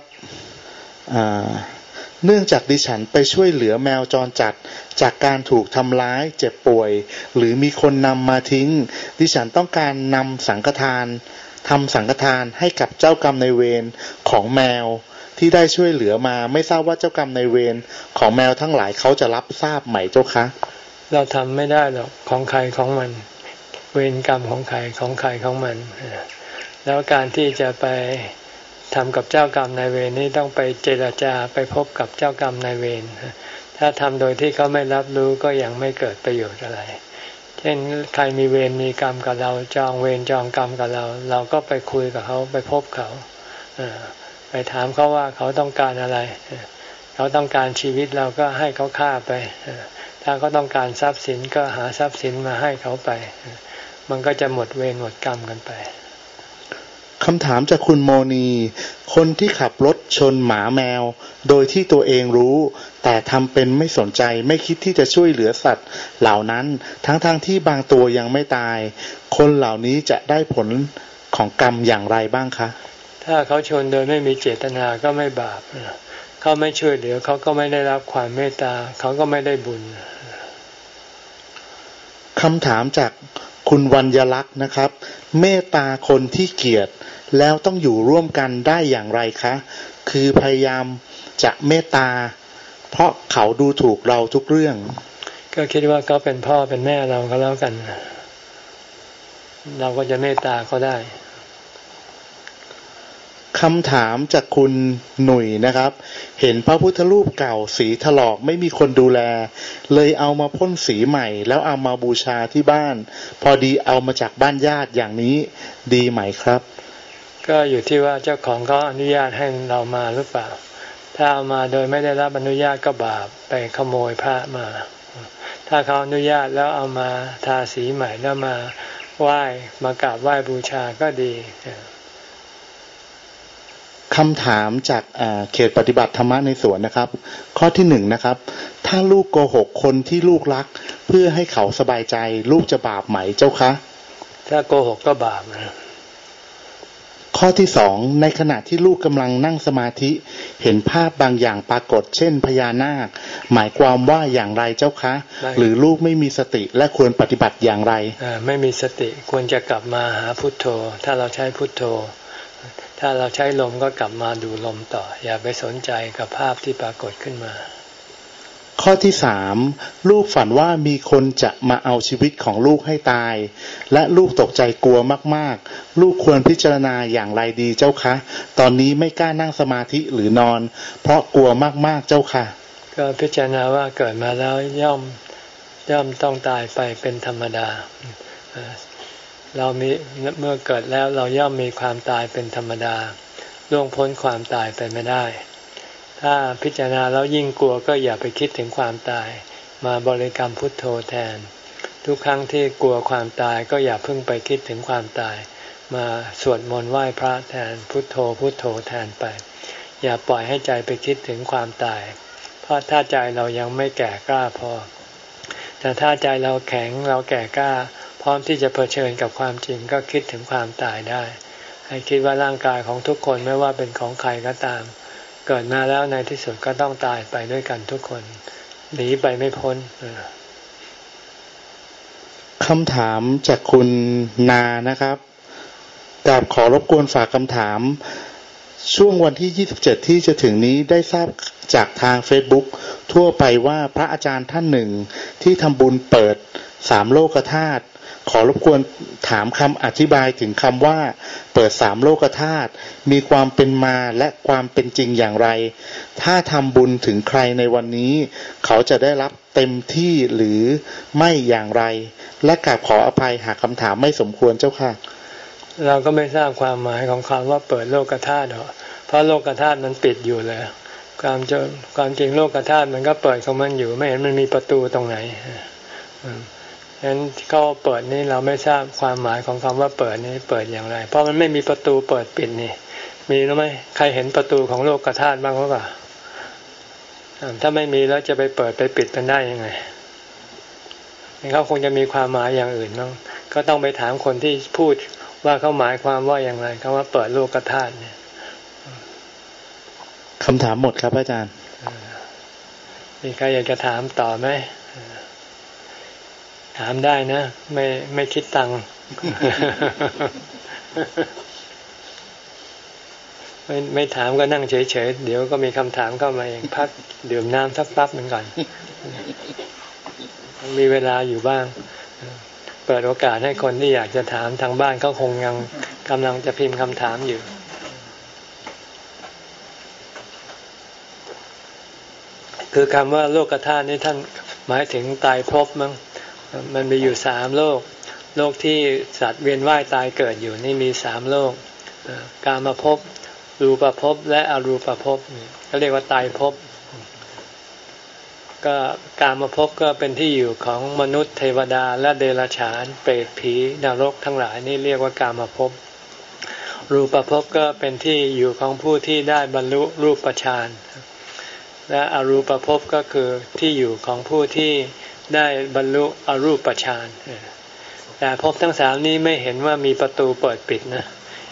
เนื่องจากดิฉันไปช่วยเหลือแมวจรจัดจากการถูกทำร้ายเจ็บป่วยหรือมีคนนำมาทิ้งดิฉันต้องการนำสังฆทานทำสังฆทานให้กับเจ้ากรรมนายเวรของแมวที่ได้ช่วยเหลือมาไม่ทราบว่าเจ้ากรรมนายเวรของแมวทั้งหลายเขาจะรับทราบไหมเจ้าคะเราทำไม่ได้หรอกของใครของมันเวรกรรมของใครของใครของมันแล้วการที่จะไปทำกับเจ้ากรรมนายเวรนี้ต้องไปเจรจาไปพบกับเจ้ากรรมนายเวรถ้าทำโดยที่เขาไม่รับรู้ก็ยังไม่เกิดประโยชน์อะไรเช่นใครมีเวรมีกรรมกับเราจองเวรจองกรรมกับเราเราก็ไปคุยกับเขาไปพบเขาไปถามเขาว่าเขาต้องการอะไรเขาต้องการชีวิตเราก็ให้เขาฆ่าไปถ้าเขาต้องการทรัพย์สินก็หาทรัพย์สินมาให้เขาไปมันก็จะหมดเวรหมดกรรมกันไปคำถามจากคุณโมนีคนที่ขับรถชนหมาแมวโดยที่ตัวเองรู้แต่ทำเป็นไม่สนใจไม่คิดที่จะช่วยเหลือสัตว์เหล่านั้นทั้งๆ ท, ที่บางตัวยังไม่ตายคนเหล่านี้จะได้ผลของกรรมอย่างไรบ้างคะถ้าเขาชนโดยไม่มีเจตนาก็ไม่บาปเขาไม่ช่วยเหลือเขาก็ไม่ได้รับความเมตตาเขาก็ไม่ได้บุญคำถามจากคุณวัญญลักษณ์นะครับเมตตาคนที่เกลียดแล้วต้องอยู่ร่วมกันได้อย่างไรคะคือพยายามจะเมตตาเพราะเขาดูถูกเราทุกเรื่องก็คิดว่าเขาเป็นพ่อเป็นแม่เราก็แล้วกันเราก็จะเมตตาเขาได้คำถามจากคุณหนุ่ยนะครับเห็นพระพุทธรูปเก่าสีถลอกไม่มีคนดูแลเลยเอามาพ่นสีใหม่แล้วเอามาบูชาที่บ้านพอดีเอามาจากบ้านญาติอย่างนี้ดีไหมครับก็อยู่ที่ว่าเจ้าของเขาอนุญาตให้เรามาหรือเปล่าถ้าเอามาโดยไม่ได้รับอนุญาตก็บาปไปขโมยพระมาถ้าเขาอนุญาตแล้วเอามาทาสีใหม่แล้วมาไหว้มากราบไหว้บูชาก็ดีคำถามจากเขตปฏิบัติธรรมะในสวนนะครับข้อที่หนึ่งนะครับถ้าลูกโกหกคนที่ลูกรักเพื่อให้เขาสบายใจลูกจะบาปไหมเจ้าคะถ้าโกหกก็บาปนะข้อที่สองในขณะที่ลูกกำลังนั่งสมาธิเห็นภาพบางอย่างปรากฏเช่นพญานาคหมายความว่าอย่างไรเจ้าคะหรือลูกไม่มีสติและควรปฏิบัติอย่างไรไม่มีสติควรจะกลับมาหาพุทโธถ้าเราใช้พุทโธถ้าเราใช้ลมก็กลับมาดูลมต่ออย่าไปสนใจกับภาพที่ปรากฏขึ้นมาข้อที่สามลูกฝันว่ามีคนจะมาเอาชีวิตของลูกให้ตายและลูกตกใจกลัวมากๆลูกควรพิจารณาอย่างไรดีเจ้าคะตอนนี้ไม่กล้านั่งสมาธิหรือนอนเพราะกลัวมากๆเจ้าค่ะก็พิจารณาว่าเกิดมาแล้วย่อมย่อมต้องตายไปเป็นธรรมดาเรามีเมื่อเกิดแล้วเราย่อมมีความตายเป็นธรรมดาล่วงพ้นความตายไปไม่ได้ถ้าพิจารณาแล้วยิ่งกลัวก็อย่าไปคิดถึงความตายมาบริกรรมพุทโธแทนทุกครั้งที่กลัวความตายก็อย่าเพิ่งไปคิดถึงความตายมาสวดมนต์ไหว้พระแทนพุทโธพุทโธแทนไปอย่าปล่อยให้ใจไปคิดถึงความตายเพราะถ้าใจเรายังไม่แก่กล้าพอแต่ถ้าใจเราแข็งเราแก่กล้าพร้อมที่จะเผชิญกับความจริงก็คิดถึงความตายได้ให้คิดว่าร่างกายของทุกคนไม่ว่าเป็นของใครก็ตามเกิดมาแล้วในที่สุดก็ต้องตายไปด้วยกันทุกคนหนีไปไม่พ้นคำถามจากคุณนานะครับกราบขอรบกวนฝากคำถามช่วงวันที่ยี่สิบเจ็ดที่จะถึงนี้ได้ทราบจากทาง Facebook ทั่วไปว่าพระอาจารย์ท่านหนึ่งที่ทำบุญเปิดสามโลกธาตุขอรบกวนถามคำอธิบายถึงคำว่าเปิดสามโลกธาตุมีความเป็นมาและความเป็นจริงอย่างไรถ้าทำบุญถึงใครในวันนี้เขาจะได้รับเต็มที่หรือไม่อย่างไรและกราบขออภัยหากคำถามไม่สมควรเจ้าค่ะเราก็ไม่ทราบความหมายของคำว่าเปิดโลกธาตุหรอกเพราะโลกธาตุมันปิดอยู่เลยความจริงความจริงโลกธาตุมันก็เปิดของมันอยู่ไม่เห็นมันมีประตูตรงไหนฉะนั้นเขาเปิดนี่เราไม่ทราบความหมายของคำว่าเปิดนี่เปิดอย่างไรเพราะมันไม่มีประตูเปิดปิดนี่มีหรือไม่ใครเห็นประตูของโลกธาตุบ้างหรือเปล่าถ้าไม่มีแล้วจะไปเปิดไปปิดมันได้ยังไงเขาคงจะมีความหมายอย่างอื่นบ้างก็ต้องไปถามคนที่พูดว่าเขาหมายความว่าอย่างไรคำว่าเปิดโลกธาตุเนี่ยคำถามหมดครับอาจารย์มีใครอยากจะถามต่อไหมถามได้นะไม่ไม่คิดตังค์ไม่ไม่ถามก็นั่งเฉยๆเดี๋ยวก็มีคำถามเข้ามาเองพักดื่มน้ำสักแป๊บหนึ่งก่อนมีเวลาอยู่บ้างเปิดโอกาสให้คนที่อยากจะถามทางบ้านก็คงยังกำลังจะพิมพ์คำถามอยู่คือคำว่าโลกธาตุนี้ท่านหมายถึงตายภพมั้งมันมีอยู่สามโลกโลกที่สัตว์เวียนว่ายตายเกิดอยู่นี่มีสามโลกกามภพรูปภพและอรูปภพเขาเรียกว่าตายภพก็กามภพก็เป็นที่อยู่ของมนุษย์เทวดาและเดรัจฉานเปรตผีนรกทั้งหลายนี่เรียกว่ากามภพรูปภพก็เป็นที่อยู่ของผู้ที่ได้บรรลุรูปฌานและอรูปภพก็คือที่อยู่ของผู้ที่ได้บรรลุอรูปฌานแต่ภพทั้งสามนี้ไม่เห็นว่ามีประตูเปิดปิดนะ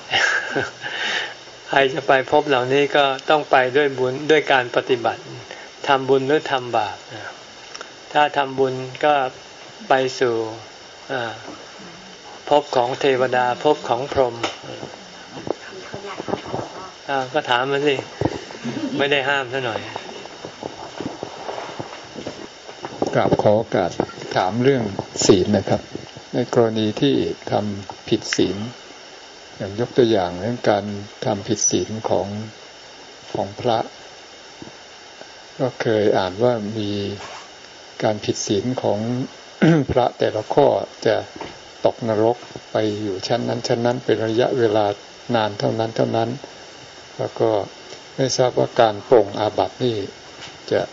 ใครจะไปภพเหล่านี้ก็ต้องไปด้วยบุญด้วยการปฏิบัติทำบุญหรือทำบาปถ้าทำบุญก็ไปสู่ภพของเทวดาภพของพรหมก็ถามมันสิไม่ได้ห้ามซะหน่อยกราบขอโอกาสถามเรื่องศีลนะครับในกรณีที่ทำผิดศีลอย่างยกตัวอย่างเรื่องการทำผิดศีลของของพระก็เคยอ่านว่ามีการผิดศีลของ พระแต่ละข้อจะตกนรกไปอยู่ชั้นนั้นชั้นนั้นเป็นระยะเวลานานเท่านั้นเท่านั้นแล้วก็ไม่ทราบว่าการปรงอาบัตินี่จะ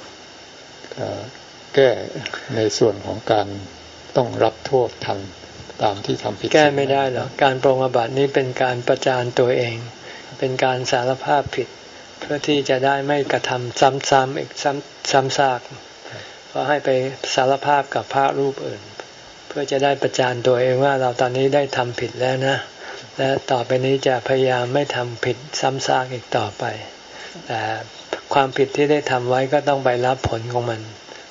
แก้ในส่วนของการต้องรับโทษทันตามที่ทำผิดแก้ไม่ได้หรอกการปรงอาบัตินี้เป็นการประจานตัวเองเป็นการสารภาพผิดเพื่อที่จะได้ไม่กระทำซ้ำๆอีกซ้ำซ้ำซากก็ให้ไปสารภาพกับพระรูปอื่นเพื่อจะได้ประจานตัวเองว่าเราตอนนี้ได้ทำผิดแล้วนะและต่อไปนี้จะพยายามไม่ทำผิดซ้ำซากอีกต่อไปแต่ความผิดที่ได้ทำไว้ก็ต้องไปรับผลของมัน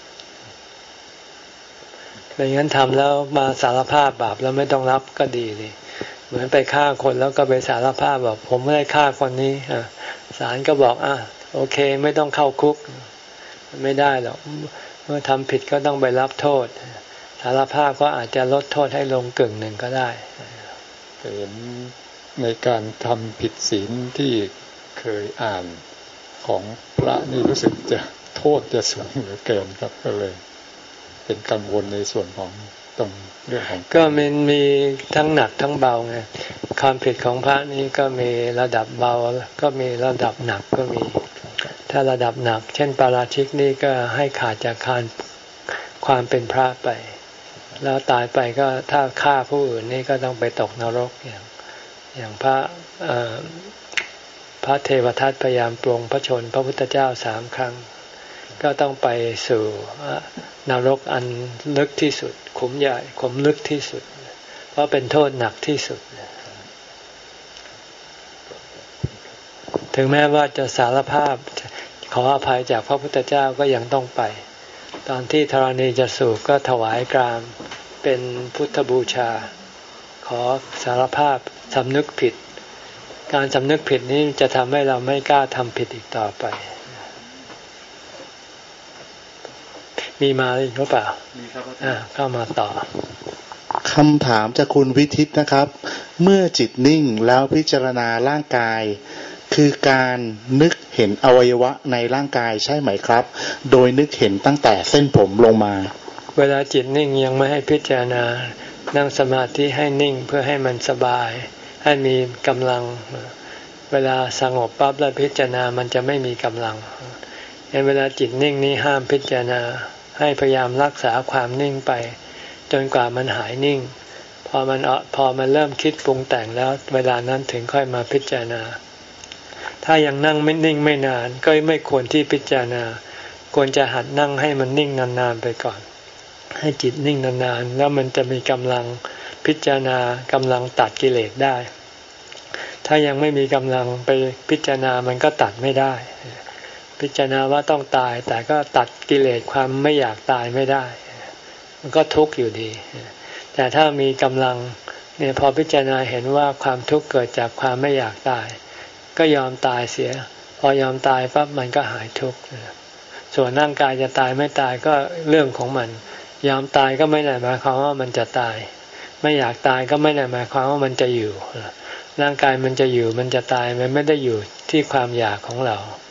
ไม่งั้นทำแล้วมาสารภาพบาปแล้วไม่ต้องรับก็ดีเลยเหมือนไปฆ่าคนแล้วก็ไปสารภาพบอกผมไม่ได้ฆ่าคนนี้ศาลก็บอกอ่ะโอเคไม่ต้องเข้าคุกไม่ได้หรอกเมื่อทำผิดก็ต้องไปรับโทษสารภาพก็อาจจะลดโทษให้ลงกึ่งหนึ่งก็ได้เห็นในการทำผิดศีลที่เคยอ่านของพระนี่รู้สึกจะโทษจะสูงเหลือเกินครับก็เลยเป็นกังวลในส่วนของตรงเรื่องของก็มันมีทั้งหนักทั้งเบาไงความผิดของพระนี้ก็มีระดับเบาก็มีระดับหนักก็มีถ้าระดับหนักเช่นปาราชิกนี่ก็ให้ขาดจากการความเป็นพระไปแล้วตายไปก็ถ้าฆ่าผู้อื่นนี่ก็ต้องไปตกนรกอย่างอย่างพระพระเทวทัตพยายามปลงพระชนพระพุทธเจ้าสามครั้งก็ต้องไปสู่นรกอันลึกที่สุดขุมใหญ่ขุมลึกที่สุดเพราะเป็นโทษหนักที่สุดถึงแม้ว่าจะสารภาพขออภัยจากพระพุทธเจ้าก็ยังต้องไปตอนที่ธรณีจะสูบก็ถวายกรามเป็นพุทธบูชาขอสารภาพสำนึกผิดการสำนึกผิดนี้จะทำให้เราไม่กล้าทำผิดอีกต่อไปมีมาอีกหรือเปล่ามีครับอ่าเข้ามาต่อคำถามจากคุณวิทิตนะครับเมื่อจิตนิ่งแล้วพิจารณาร่างกายคือการนึกเห็นอวัยวะในร่างกายใช่ไหมครับโดยนึกเห็นตั้งแต่เส้นผมลงมาเวลาจิตนิ่งยังไม่ให้พิจารณานั่งสมาธิให้นิ่งเพื่อให้มันสบายให้มีกำลังเวลาสงบปั๊บแล้วพิจารณามันจะไม่มีกำลังเวลาจิตนิ่งนี้ห้ามพิจารณาให้พยายามรักษาความนิ่งไปจนกว่ามันหายนิ่งพอมันพอมันเริ่มคิดปรุงแต่งแล้วเวลานั้นถึงค่อยมาพิจารณาถ้ายังนั่งไม่นิ่งไม่นานก็ไม่ควรที่พิจารณาควรจะหัดนั่งให้มันนิ่งนานๆไปก่อนให้จิตนิ่งนานๆแล้วมันจะมีกำลังพิจารณากำลังตัดกิเลสได้ถ้ายังไม่มีกำลังไปพิจารณามันก็ตัดไม่ได้พิจารณาว่าต้องตายแต่ก็ตัดกิเลสความไม่อยากตายไม่ได้มันก็ทุกข์อยู่ดีแต่ถ้ามีกำลังเนี่ยพอพิจารณาเห็นว่าความทุกข์เกิดจากความไม่อยากตายก็ยอมตายเสียพอยอมตายปั๊บมันก็หายทุกข์ส่วนร่างกายจะตายไม่ตายก็เรื่องของมันยอมตายก็ไม่ได้หมายความว่ามันจะตายไม่อยากตายก็ไม่ได้หมายความว่ามันจะอยู่ร่างกายมันจะอยู่มันจะตายมันไม่ได้อยู่ที่ความอยากของเรา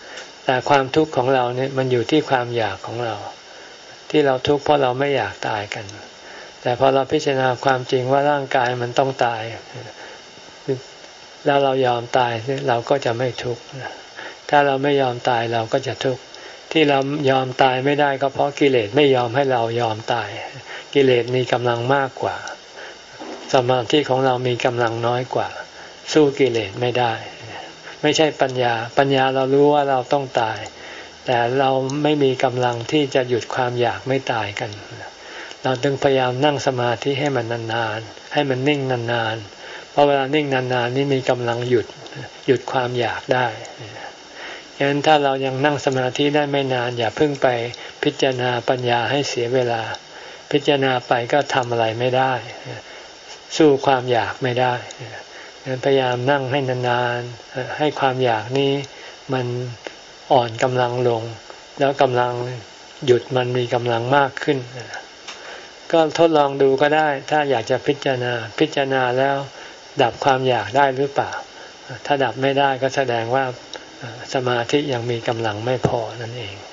แต่ความทุกข์ของเราเนี่ยมันอยู่ที่ความอยากของเราที่เราทุกข์เพราะเราไม่อยากตายกันแต่พอเราพิจารณาความจริงว่าร่างกายมันต้องตายแล้วเรายอมตายเราก็จะไม่ทุกข์ถ้าเราไม่ยอมตายเราก็จะทุกข์ที่เรายอมตายไม่ได้ก็เพราะกิเลสไม่ยอมให้เรายอมตายกิเลสมีกำลังมากกว่าสมาธิของเรามีกำลังน้อยกว่าสู้กิเลสไม่ได้ไม่ใช่ปัญญาปัญญาเรารู้ว่าเราต้องตายแต่เราไม่มีกำลังที่จะหยุดความอยากไม่ตายกันเราต้องพยายามนั่งสมาธิให้มันนานๆให้มันนิ่งนานๆเพราะเวลานิ่งนานๆนี่มีกำลังหยุดหยุดความอยากได้ฉะนั้นถ้าเรายังนั่งสมาธิได้ไม่นานอย่าเพิ่งไปพิจารณาปัญญาให้เสียเวลาพิจารณาไปก็ทำอะไรไม่ได้สู้ความอยากไม่ได้งั้นพยายามนั่งให้นานๆให้ความอยากนี้มันอ่อนกำลังลงแล้วกำลังหยุดมันมีกำลังมากขึ้นก็ทดลองดูก็ได้ถ้าอยากจะพิจารณาพิจารณาแล้วดับความอยากได้หรือเปล่าถ้าดับไม่ได้ก็แสดงว่าสมาธิยังมีกำลังไม่พอนั่นเอง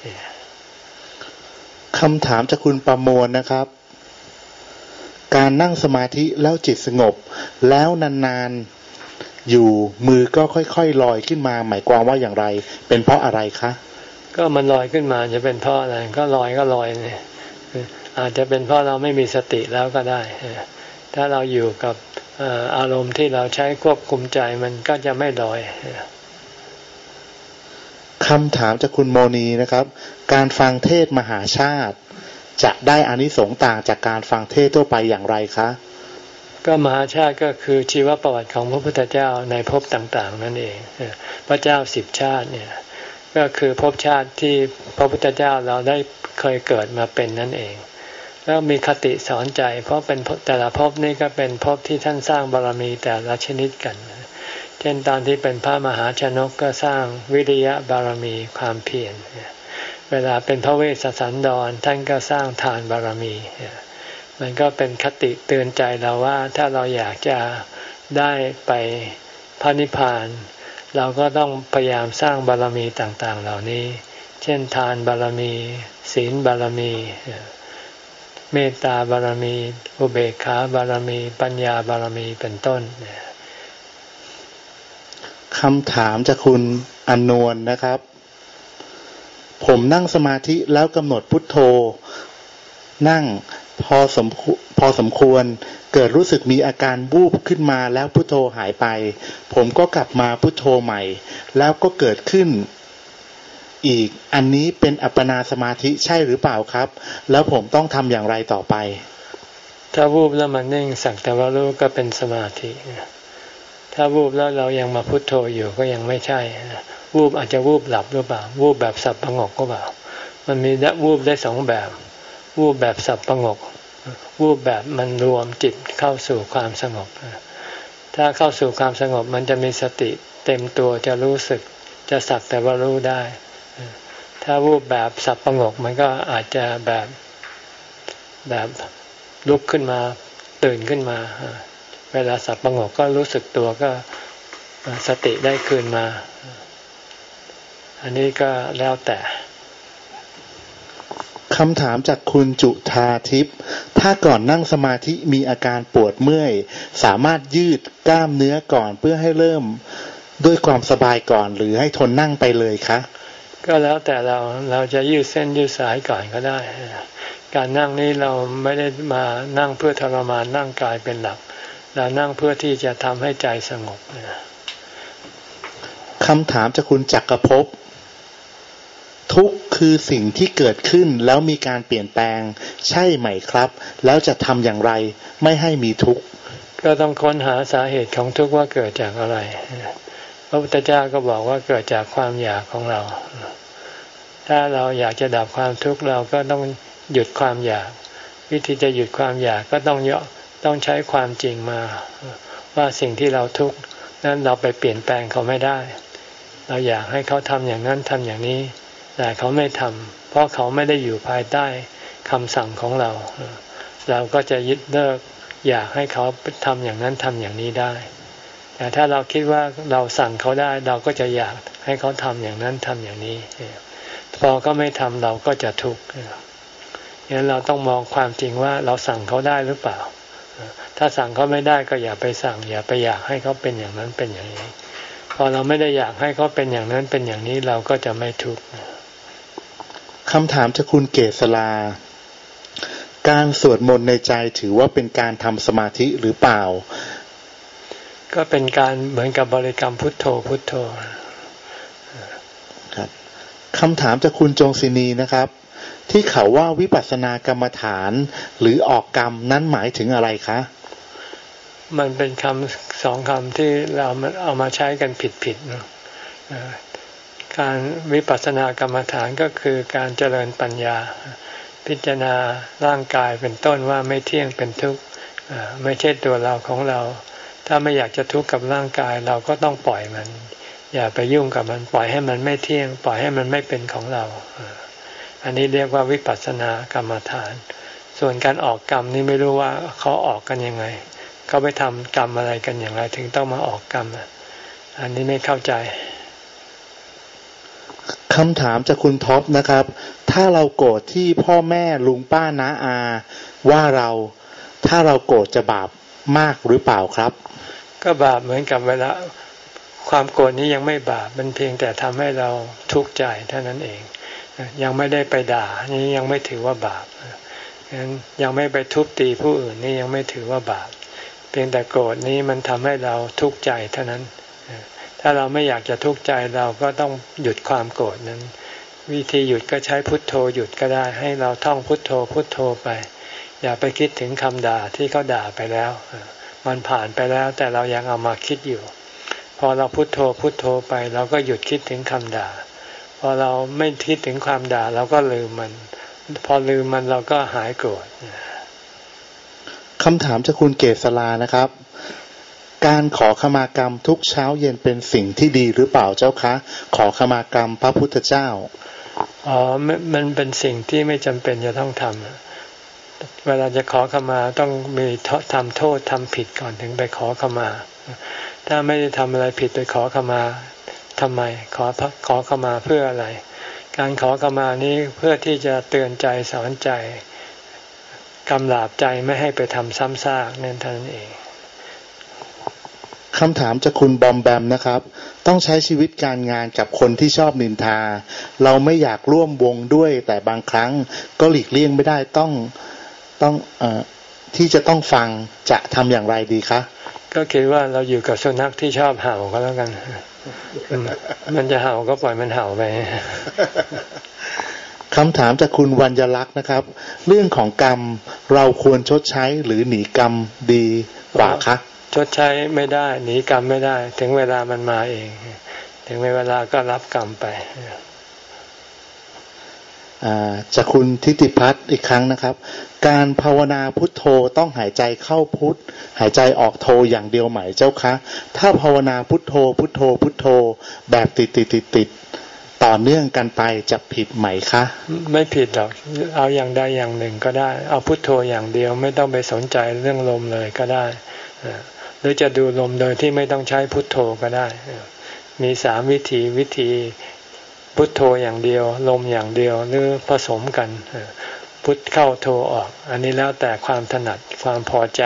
คำถามจากคุณประมวลนะครับการนั่งสมาธิแล้วจิตสงบแล้วนานๆอยู่มือก็ค่อยๆลอยขึ้นมาหมายความว่าอย่างไรเป็นเพราะอะไรคะก็มันลอยขึ้นมาจะเป็นเพราะอะไรก็ลอยก็ลอยเนี่ยอาจจะเป็นเพราะเราไม่มีสติแล้วก็ได้ถ้าเราอยู่กับอารมณ์ที่เราใช้ควบคุมใจมันก็จะไม่ลอยคำถามจากคุณโมนีนะครับการฟังเทศมหาชาติจะได้อานิสงส์ต่างจากการฟังเทศทั่วไปอย่างไรคะก็มหาชาติก็คือชีวประวัติของพระพุทธเจ้าในภพต่างๆนั่นเองพระเจ้าสิบชาติเนี่ยก็คือภพชาติที่พระพุทธเจ้าเราได้เคยเกิดมาเป็นนั่นเองแล้วมีคติสอนใจเพราะเป็นแต่ละภพนี่ก็เป็นภพที่ท่านสร้างบารมีแต่ละชนิดกันเช่นตอนที่เป็นพระมหาชนกก็สร้างวิริยะบารมีความเพียรเวลาเป็นพระเวสสันดรท่านก็สร้างทานบารมีมันก็เป็นคติเตือนใจเราว่าถ้าเราอยากจะได้ไปพระนิพพานเราก็ต้องพยายามสร้างบารมีต่างๆเหล่านี้เช่นทานบารมีศีลบารมีเมตตาบารมีอุเบกขาบารมีปัญญาบารมีเป็นต้นคำถามจากคุณอนวลนะครับผมนั่งสมาธิแล้วกำหนดพุทโธนั่งพอสมพอสมควรเกิดรู้สึกมีอาการวูบขึ้นมาแล้วพุทโธหายไปผมก็กลับมาพุทโธใหม่แล้วก็เกิดขึ้นอีกอันนี้เป็นอัปปนาสมาธิใช่หรือเปล่าครับแล้วผมต้องทำอย่างไรต่อไปถ้าวูบแล้วมันนิ่งสักแต่ว่ารู้ก็เป็นสมาธิถ้าวูบแล้วเรายังมาพุทโธอยู่ก็ยังไม่ใช่วูบอาจจะวูบหลับหรือเปล่าวูบแบบสับประงกก็เปล่ามันมีวูบได้สองแบบวูบแบบสับประงกวูบแบบมันรวมจิตเข้าสู่ความสงบถ้าเข้าสู่ความสงบมันจะมีสติเต็มตัวจะรู้สึกจะสักแต่ว่ารู้ได้ถ้าวูบแบบสับประงกมันก็อาจจะแบบแบบลุกขึ้นมาตื่นขึ้นมาเวลาสับประงกก็รู้สึกตัวก็สติได้คืนมาอันนี้ก็แล้วแต่คำถามจากคุณจุธาทิพย์ถ้าก่อนนั่งสมาธิมีอาการปวดเมื่อยสามารถยืดกล้ามเนื้อก่อนเพื่อให้เริ่มด้วยความสบายก่อนหรือให้ทนนั่งไปเลยคะก็แล้วแต่เราเราจะยืดเส้นยืดสายก่อนก็ได้การนั่งนี้เราไม่ได้มานั่งเพื่อทรมานร่างกายเป็นหลักเรานั่งเพื่อที่จะทำให้ใจสงบคำถามจากคุณจักรภพทุกข์คือสิ่งที่เกิดขึ้นแล้วมีการเปลี่ยนแปลงใช่ไหมครับแล้วจะทำอย่างไรไม่ให้มีทุกข์ก็ต้องค้นหาสาเหตุของทุกข์ว่าเกิดจากอะไรพระพุทธเจ้าก็บอกว่าเกิดจากความอยากของเราถ้าเราอยากจะดับความทุกข์เราก็ต้องหยุดความอยากวิธีจะหยุดความอยากก็ต้องเยาะต้องใช้ความจริงมาว่าสิ่งที่เราทุกข์นั้นเราไปเปลี่ยนแปลงเขาไม่ได้เราอยากให้เขาทำอย่างนั้นทำอย่างนี้แต่เขาไม่ทำเพราะเขาไม่ได้อยู่ภายใต้คำสั่งของเราเราก็จะยึดเลิกอยากให้เขาทำอย่างนั้นทำอย่างนี้ได้แต่ถ้าเราคิดว่าเราสั่งเขาได้เราก็จะอยากใให้เขาทำอย่างนั้นทำอย่างนี้พอเขาไม่ทำเราก็จะทุกข์งั้นเราต้องมองความจริงว่าเราสั่งเขาได้หรือเปล่าถ้าสั่งเขาไม่ได้ก็อย่าไปสั่งอย่าไปอยากให้เขาเป็นอย่างนั้นเป็นอย่างนี้พอเราไม่ได้อยากให้เขาเป็นอย่างนั้นเป็นอย่างนี้เราก็จะไม่ทุกข์คำถามจากคุณเกษราการสวดมนต์ในใจถือว่าเป็นการทำสมาธิหรือเปล่าก็เป็นการเหมือนกับบริกรรมพุทโธพุทโธครับคำถามจากคุณจงศินีนะครับที่เขาว่าวิปัสสนากรรมฐานหรือออกกรรมนั้นหมายถึงอะไรคะมันเป็นคำสองคำที่เราเอามาใช้กันผิดๆเนาะการวิปัสสนากรรมฐานก็คือการเจริญปัญญาพิจารณาร่างกายเป็นต้นว่าไม่เที่ยงเป็นทุกข์ไม่ใช่ตัวเราของเราถ้าไม่อยากจะทุกข์กับร่างกายเราก็ต้องปล่อยมันอย่าไปยุ่งกับมันปล่อยให้มันไม่เที่ยงปล่อยให้มันไม่เป็นของเราอันนี้เรียกว่าวิปัสสนากรรมฐานส่วนการออกกรรมนี่ไม่รู้ว่าเขาออกกันยังไงเขาไปทำกรรมอะไรกันอย่างไรถึงต้องมาออกกรรมอันนี้ไม่เข้าใจคำถามจากคุณท็อปนะครับถ้าเราโกรธที่พ่อแม่ลุงป้าน้าอาว่าเราถ้าเราโกรธจะบาปมากหรือเปล่าครับก็บาปเหมือนกับเวลาความโกรธนี้ยังไม่บาปมันเพียงแต่ทำให้เราทุกข์ใจเท่านั้นเองยังไม่ได้ไปด่านี่ยังไม่ถือว่าบาปงั้นยังไม่ไปทุบตีผู้อื่นนี่ยังไม่ถือว่าบาปเพียงแต่โกรธนี้มันทำให้เราทุกข์ใจเท่านั้นถ้าเราไม่อยากจะทุกข์ใจเราก็ต้องหยุดความโกรธนั้นวิธีหยุดก็ใช้พุทโธหยุดก็ได้ให้เราท่องพุทโธพุทโธไปอย่าไปคิดถึงคำด่าที่เขาด่าไปแล้วมันผ่านไปแล้วแต่เรายังเอามาคิดอยู่พอเราพุทโธพุทโธไปเราก็หยุดคิดถึงคำด่าพอเราไม่คิดถึงความด่าเราก็ลืมมันพอลืมมันเราก็หายโกรธคำถามจากคุณเกษรานะครับการขอขมากรรมทุกเช้าเย็นเป็นสิ่งที่ดีหรือเปล่าเจ้าคะขอขมากรรมพระพุทธเจ้าอ๋อมันเป็นสิ่งที่ไม่จำเป็นจะต้องทำเวลาจะขอขมาต้องมีทำโทษทำผิดก่อนถึงไปขอขมาถ้าไม่ได้ทำอะไรผิดไปขอขมาทำไมขอขอขมาเพื่ออะไรการขอขมานี้เพื่อที่จะเตือนใจสอนใจกำราบใจไม่ให้ไปทำซ้ำซากนั่นเท่านั้นเองคำถามจากคุณบอมแบมนะครับต้องใช้ชีวิตการงานกับคนที่ชอบนินทาเราไม่อยากร่วมวงด้วยแต่บางครั้งก็หลีกเลี่ยงไม่ได้ต้องต้องเอ่อที่จะต้องฟังจะทำอย่างไรดีคะก็คิดว่าเราอยู่กับสุนัขที่ชอบเห่าก็แล้วกันมันจะเห่าก็ปล่อยมันเห่าไปคำถามจากคุณวัญญลักษณ์นะครับเรื่องของกรรมเราควรชดใช้หรือหนีกรรมดีกว่าคะชดใช้ไม่ได้หนีกรรมไม่ได้ถึงเวลามันมาเองถึงเวลาก็รับกรรมไปจากคุณทิติพัฒน์อีกครั้งนะครับการภาวนาพุทโธต้องหายใจเข้าพุทหายใจออกโธอย่างเดียวไหมเจ้าคะถ้าภาวนาพุทโธพุทโธพุทโธแบบติดติดติดติดต่อเนื่องกันไปจะผิดไหมคะไม่ผิดหรอกเอาอย่างใดอย่างหนึ่งก็ได้เอาพุทโธอย่างเดียวไม่ต้องไปสนใจเรื่องลมเลยก็ได้หรือจะดูลมโดยที่ไม่ต้องใช้พุทโธก็ได้มีสามวิธีวิธีพุทโธอย่างเดียวลมอย่างเดียวหรือผสมกันพุทเข้าโธออกอันนี้แล้วแต่ความถนัดความพอใจ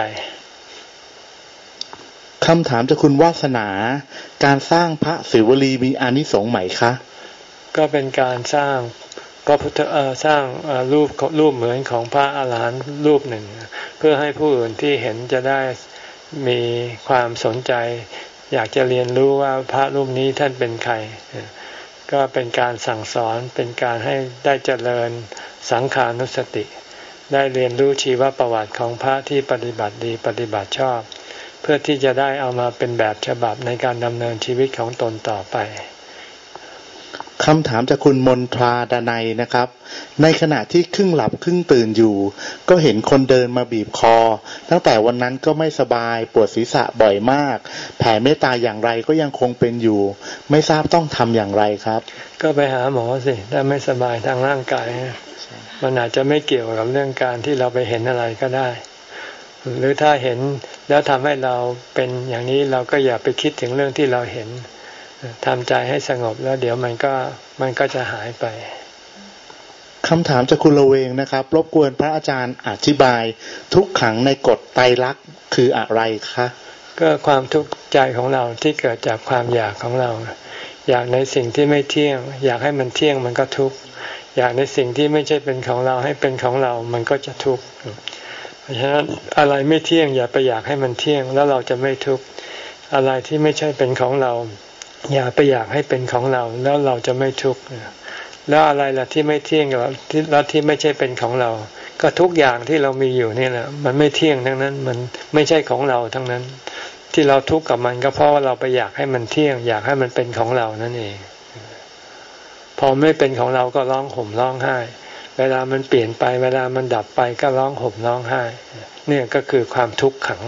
คำถามจากคุณวาสนาการสร้างพระศิวลีมีอานิสงส์ไหมคะก็เป็นการสร้างพระพุทธเอ่อสร้างรูปรูปเหมือนของพระอรหันต์รูปหนึ่งเพื่อให้ผู้อื่นที่เห็นจะได้มีความสนใจอยากจะเรียนรู้ว่าพระรูปนี้ท่านเป็นใครก็เป็นการสั่งสอนเป็นการให้ได้เจริญสังขานุสติได้เรียนรู้ชีวประวัติของพระที่ปฏิบัติดีปฏิบัติชอบเพื่อที่จะได้เอามาเป็นแบบฉบับในการดำเนินชีวิตของตนต่อไปคำถามจากคุณมนทราดนัยนะครับในขณะที่ครึ่งหลับครึ่งตื่นอยู่ก็เห็นคนเดินมาบีบคอตั้งแต่วันนั้นก็ไม่สบายปวดศีรษะบ่อยมากแผ่เมตตาอย่างไรก็ยังคงเป็นอยู่ไม่ทราบต้องทำอย่างไรครับก็ไปหาหมอสิถ้าไม่สบายทางร่างกายมันอาจจะไม่เกี่ยวกับเรื่องการที่เราไปเห็นอะไรก็ได้หรือถ้าเห็นแล้วทำให้เราเป็นอย่างนี้เราก็อย่าไปคิดถึงเรื่องที่เราเห็นทำใจให้สงบแล้วเดี๋ยวมันก็มันก็จะหายไปคำถามจากคุณละเวงนะครับรบกวนพระอาจารย์อธิบายทุกขังในกฎไตรลักษณ์คืออะไรคะก็ความทุกข์ใจของเราที่เกิดจากความอยากของเราอยากในสิ่งที่ไม่เที่ยงอยากให้มันเที่ยงมันก็ทุกข์อยากในสิ่งที่ไม่ใช่เป็นของเราให้เป็นของเรามันก็จะทุกข์เพราะฉะนั้นอะไรไม่เที่ยงอย่าไปอยากให้มันเที่ยงแล้วเราจะไม่ทุกข์อะไรที่ไม่ใช่เป็นของเราอย่าไปอยากให้เป็นของเราแล้วเราจะไม่ทุกข์แล้วอะไรล่ะที่ไม่เที่ยงแล้วที่ไม่ใช่เป็นของเราก็ทุกอย่างที่เรามีอยู่นี่แหละมันไม่เที่ยงทั้งนั้นมันไม่ใช่ของเราทั้งนั้นที่เราทุกข์กับมันก็เพราะว่าเราไปอยากให้มันเที่ยงอยากให้มันเป็นของเรานั่นเองพอไม่เป็นของเราก็ร้องห่มร้องไห้เวลามันเปลี่ยนไปเวลามันดับไปก็ร้องห่มร้องไห้เนี่ยก็คือความทุกข์ขัง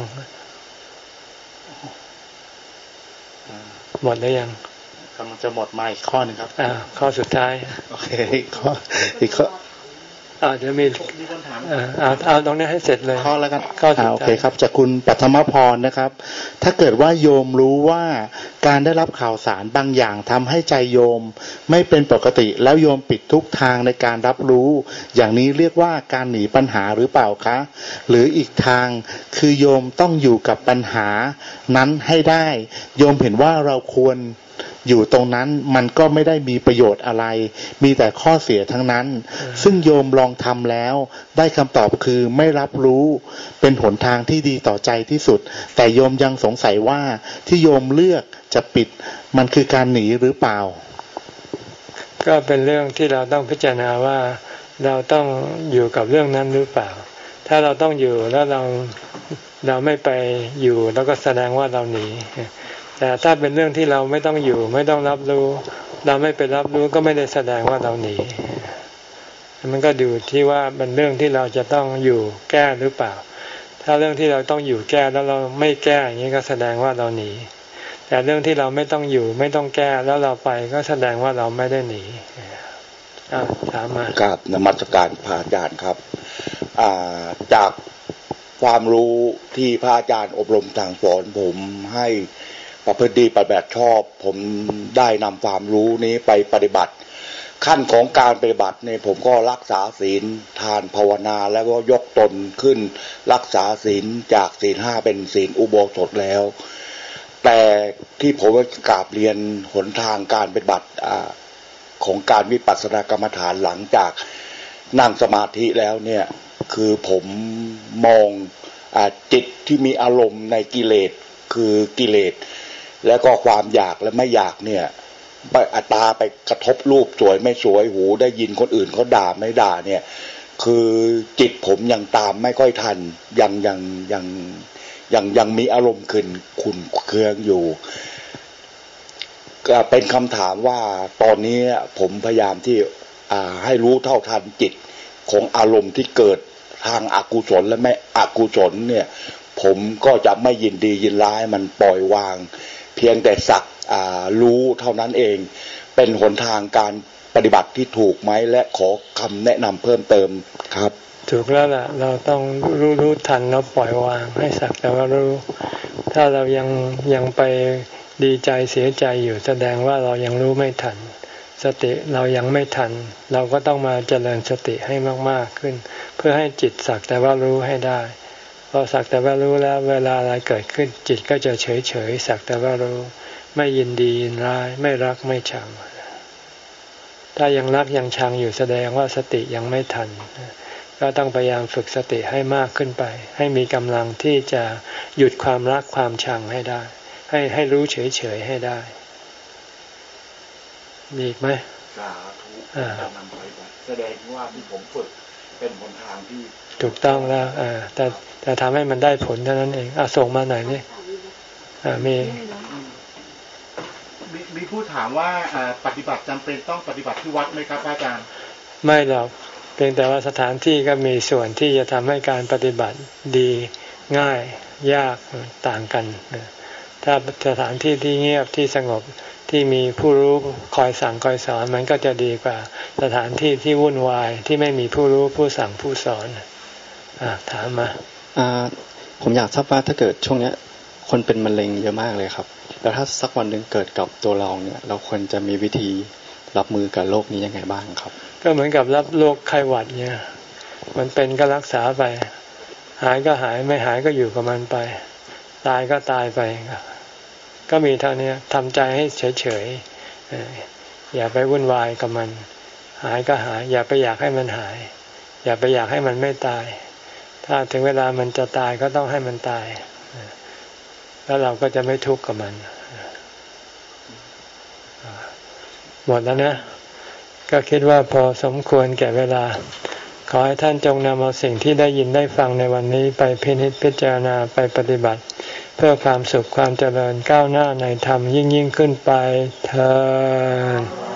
หมดแล้วยังกำลังจะหมดมาอีกข้อนึงครับอ่าข้อสุดท้ายโอเคอีกข้ออีกข้ออ่าเดี๋ยวมีอ่าเอาเอาตรงนี้ให้เสร็จเลยข้อแล้วกันข้อสุดท้ายโอเคครับจากคุณปัทมพรนะครับถ้าเกิดว่าโยมรู้ว่าการได้รับข่าวสารบางอย่างทำให้ใจโยมไม่เป็นปกติแล้วโยมปิดทุกทางในการรับรู้อย่างนี้เรียกว่าการหนีปัญหาหรือเปล่าคะหรืออีกทางคือโยมต้องอยู่กับปัญหานั้นให้ได้โยมเห็นว่าเราควรอยู่ตรงนั้นมันก็ไม่ได้มีประโยชน์อะไรมีแต่ข้อเสียทั้งนั้นซึ่งโยมลองทำแล้วได้คำตอบคือไม่รับรู้เป็นหนทางที่ดีต่อใจที่สุดแต่โยมยังสงสัยว่าที่โยมเลือกจะปิดมันคือการหนีหรือเปล่าก็เป็นเรื่องที่เราต้องพิจารณาว่าเราต้องอยู่กับเรื่องนั้นหรือเปล่าถ้าเราต้องอยู่แล้วเราเราไม่ไปอยู่แล้วก็แสดงว่าเราหนีแต่ถ้าเป็นเรื่องที่เราไม่ต้องอยู่ไม่ต้องรับรู้เราไม่ไปรับรู้ก็ไม่ได้แสดงว่าเราหนีมันก็ดูที่ว่าเป็นเรื่องที่เราจะต้องอยู่แก้หรือเปล่าถ้าเรื่องที่เราต้องอยู่แก้แล้วเราไม่แก้อย่างนี้ก็แสดงว่าเราหนีแต่เรื่องที่เราไม่ต้องอยู่ไม่ต้องแก้แล้วเราไปก็แสดงว่าเราไม่ได้หนีอ่าถามมากราบนมัสการพระอาจารย์ครับอ่าจากความรู้ที่พระอาจารย์อบรมสั่งสอนผมให้ประพฤติดีปฏิบัติชอบผมได้นำความรู้นี้ไปปฏิบัติขั้นของการปฏิบัติเนี่ยผมก็รักษาศีลทานภาวนาแล้วก็ยกตนขึ้นรักษาศีลจากศีลห้าเป็นศีลอุโบสถแล้วแต่ที่ผมกราบเรียนหนทางการปฏิบัติของการวิปัสสนากรรมฐานหลังจากนั่งสมาธิแล้วเนี่ยคือผมมองจิตที่มีอารมณ์ในกิเลสคือกิเลสแล้วก็ความอยากและไม่อยากเนี่ยไปอัตตาไปกระทบรูปสวยไม่สวยหูได้ยินคนอื่นเขาด่าไม่ด่าเนี่ยคือจิตผมยังตามไม่ค่อยทันยังยังยังยังยังมีอารมณ์ขึ้นขุ่นเคืองอยู่ก็เป็นคำถามว่าตอนนี้ผมพยายามที่อ่าให้รู้เท่าทันจิตของอารมณ์ที่เกิดทางอกุศลและไม่อกุศลเนี่ยผมก็จะไม่ยินดียินร้ายมันปล่อยวางเพียงแต่สักรู้เท่านั้นเองเป็นหนทางการปฏิบัติที่ถูกไหมและขอคำแนะนำเพิ่มเติมครับถูกแล้วล่ะเราต้องรู้รู้ทันแล้วปล่อยวางให้สักแต่ว่ารู้ถ้าเรายังยังไปดีใจเสียใจอยู่แสดงว่าเรายังรู้ไม่ทันสติเรายังไม่ทันเราก็ต้องมาเจริญสติให้มากๆขึ้นเพื่อให้จิตสักแต่ว่ารู้ให้ได้พอสักแต่ว่ารู้แล้วเวลาอะไรเกิดขึ้นจิตก็จะเฉยเฉยสักแต่ว่ารู้ไม่ยินดียินร้ายไม่รักไม่ชังถ้ายังรักยังชังอยู่แสดงว่าสติยังไม่ทันก็ต้องพยายามฝึกสติให้มากขึ้นไปให้มีกำลังที่จะหยุดความรักความชังให้ได้ให้ให้รู้เฉยเฉยให้ได้มีอีกไหมสาธุจะนำไปแสดงว่าที่ผมฝึกเป็นหนทางที่ถูกต้องแล้วอ่าแต่แต่ทำให้มันได้ผลเท่านั้นเองอ่ะส่งมาหน่อยนี่อ่ามีมีผู้ถามว่าปฏิบัติจำเป็นต้องปฏิบัติที่วัดไหมครับอาจารย์ไม่หรอกเพียงแต่ว่าสถานที่ก็มีส่วนที่จะทำให้การปฏิบัติดีง่ายยากต่างกันถ้าสถานที่ที่เงียบที่สงบที่มีผู้รู้คอยสั่งคอยสอนมันก็จะดีกว่าสถานที่ที่วุ่นวายที่ไม่มีผู้รู้ผู้สั่งผู้สอนอ่าถามมาอ่าผมอยากทราบว่าถ้าเกิดช่วงเนี้ยคนเป็นมะเร็งเยอะมากเลยครับแล้วถ้าสักวันหนึ่งเกิดกับตัวเราเนี่ยเราควรจะมีวิธีรับมือกับโรคนี้ยังไงบ้างครับก็เหมือนกับรับโรคไข้หวัดเนี่ยมันเป็นก็รักษาไปหายก็หายไม่หายก็อยู่กับมันไปตายก็ตายไปก็มีเท่านี้ทำใจให้เฉยๆอย่าไปวุ่นวายกับมันหายก็หายอย่าไปอยากให้มันหายอย่าไปอยากให้มันไม่ตายถ้าถึงเวลามันจะตายก็ต้องให้มันตายแล้วเราก็จะไม่ทุกข์กับมันหมดแล้วนะก็คิดว่าพอสมควรแก่เวลาขอให้ท่านจงนำเอาสิ่งที่ได้ยินได้ฟังในวันนี้ไปพินิจพิจารณาไปปฏิบัติเพื่อความสุขความเจริญก้าวหน้าในธรรมยิ่งยิ่งขึ้นไปเถิด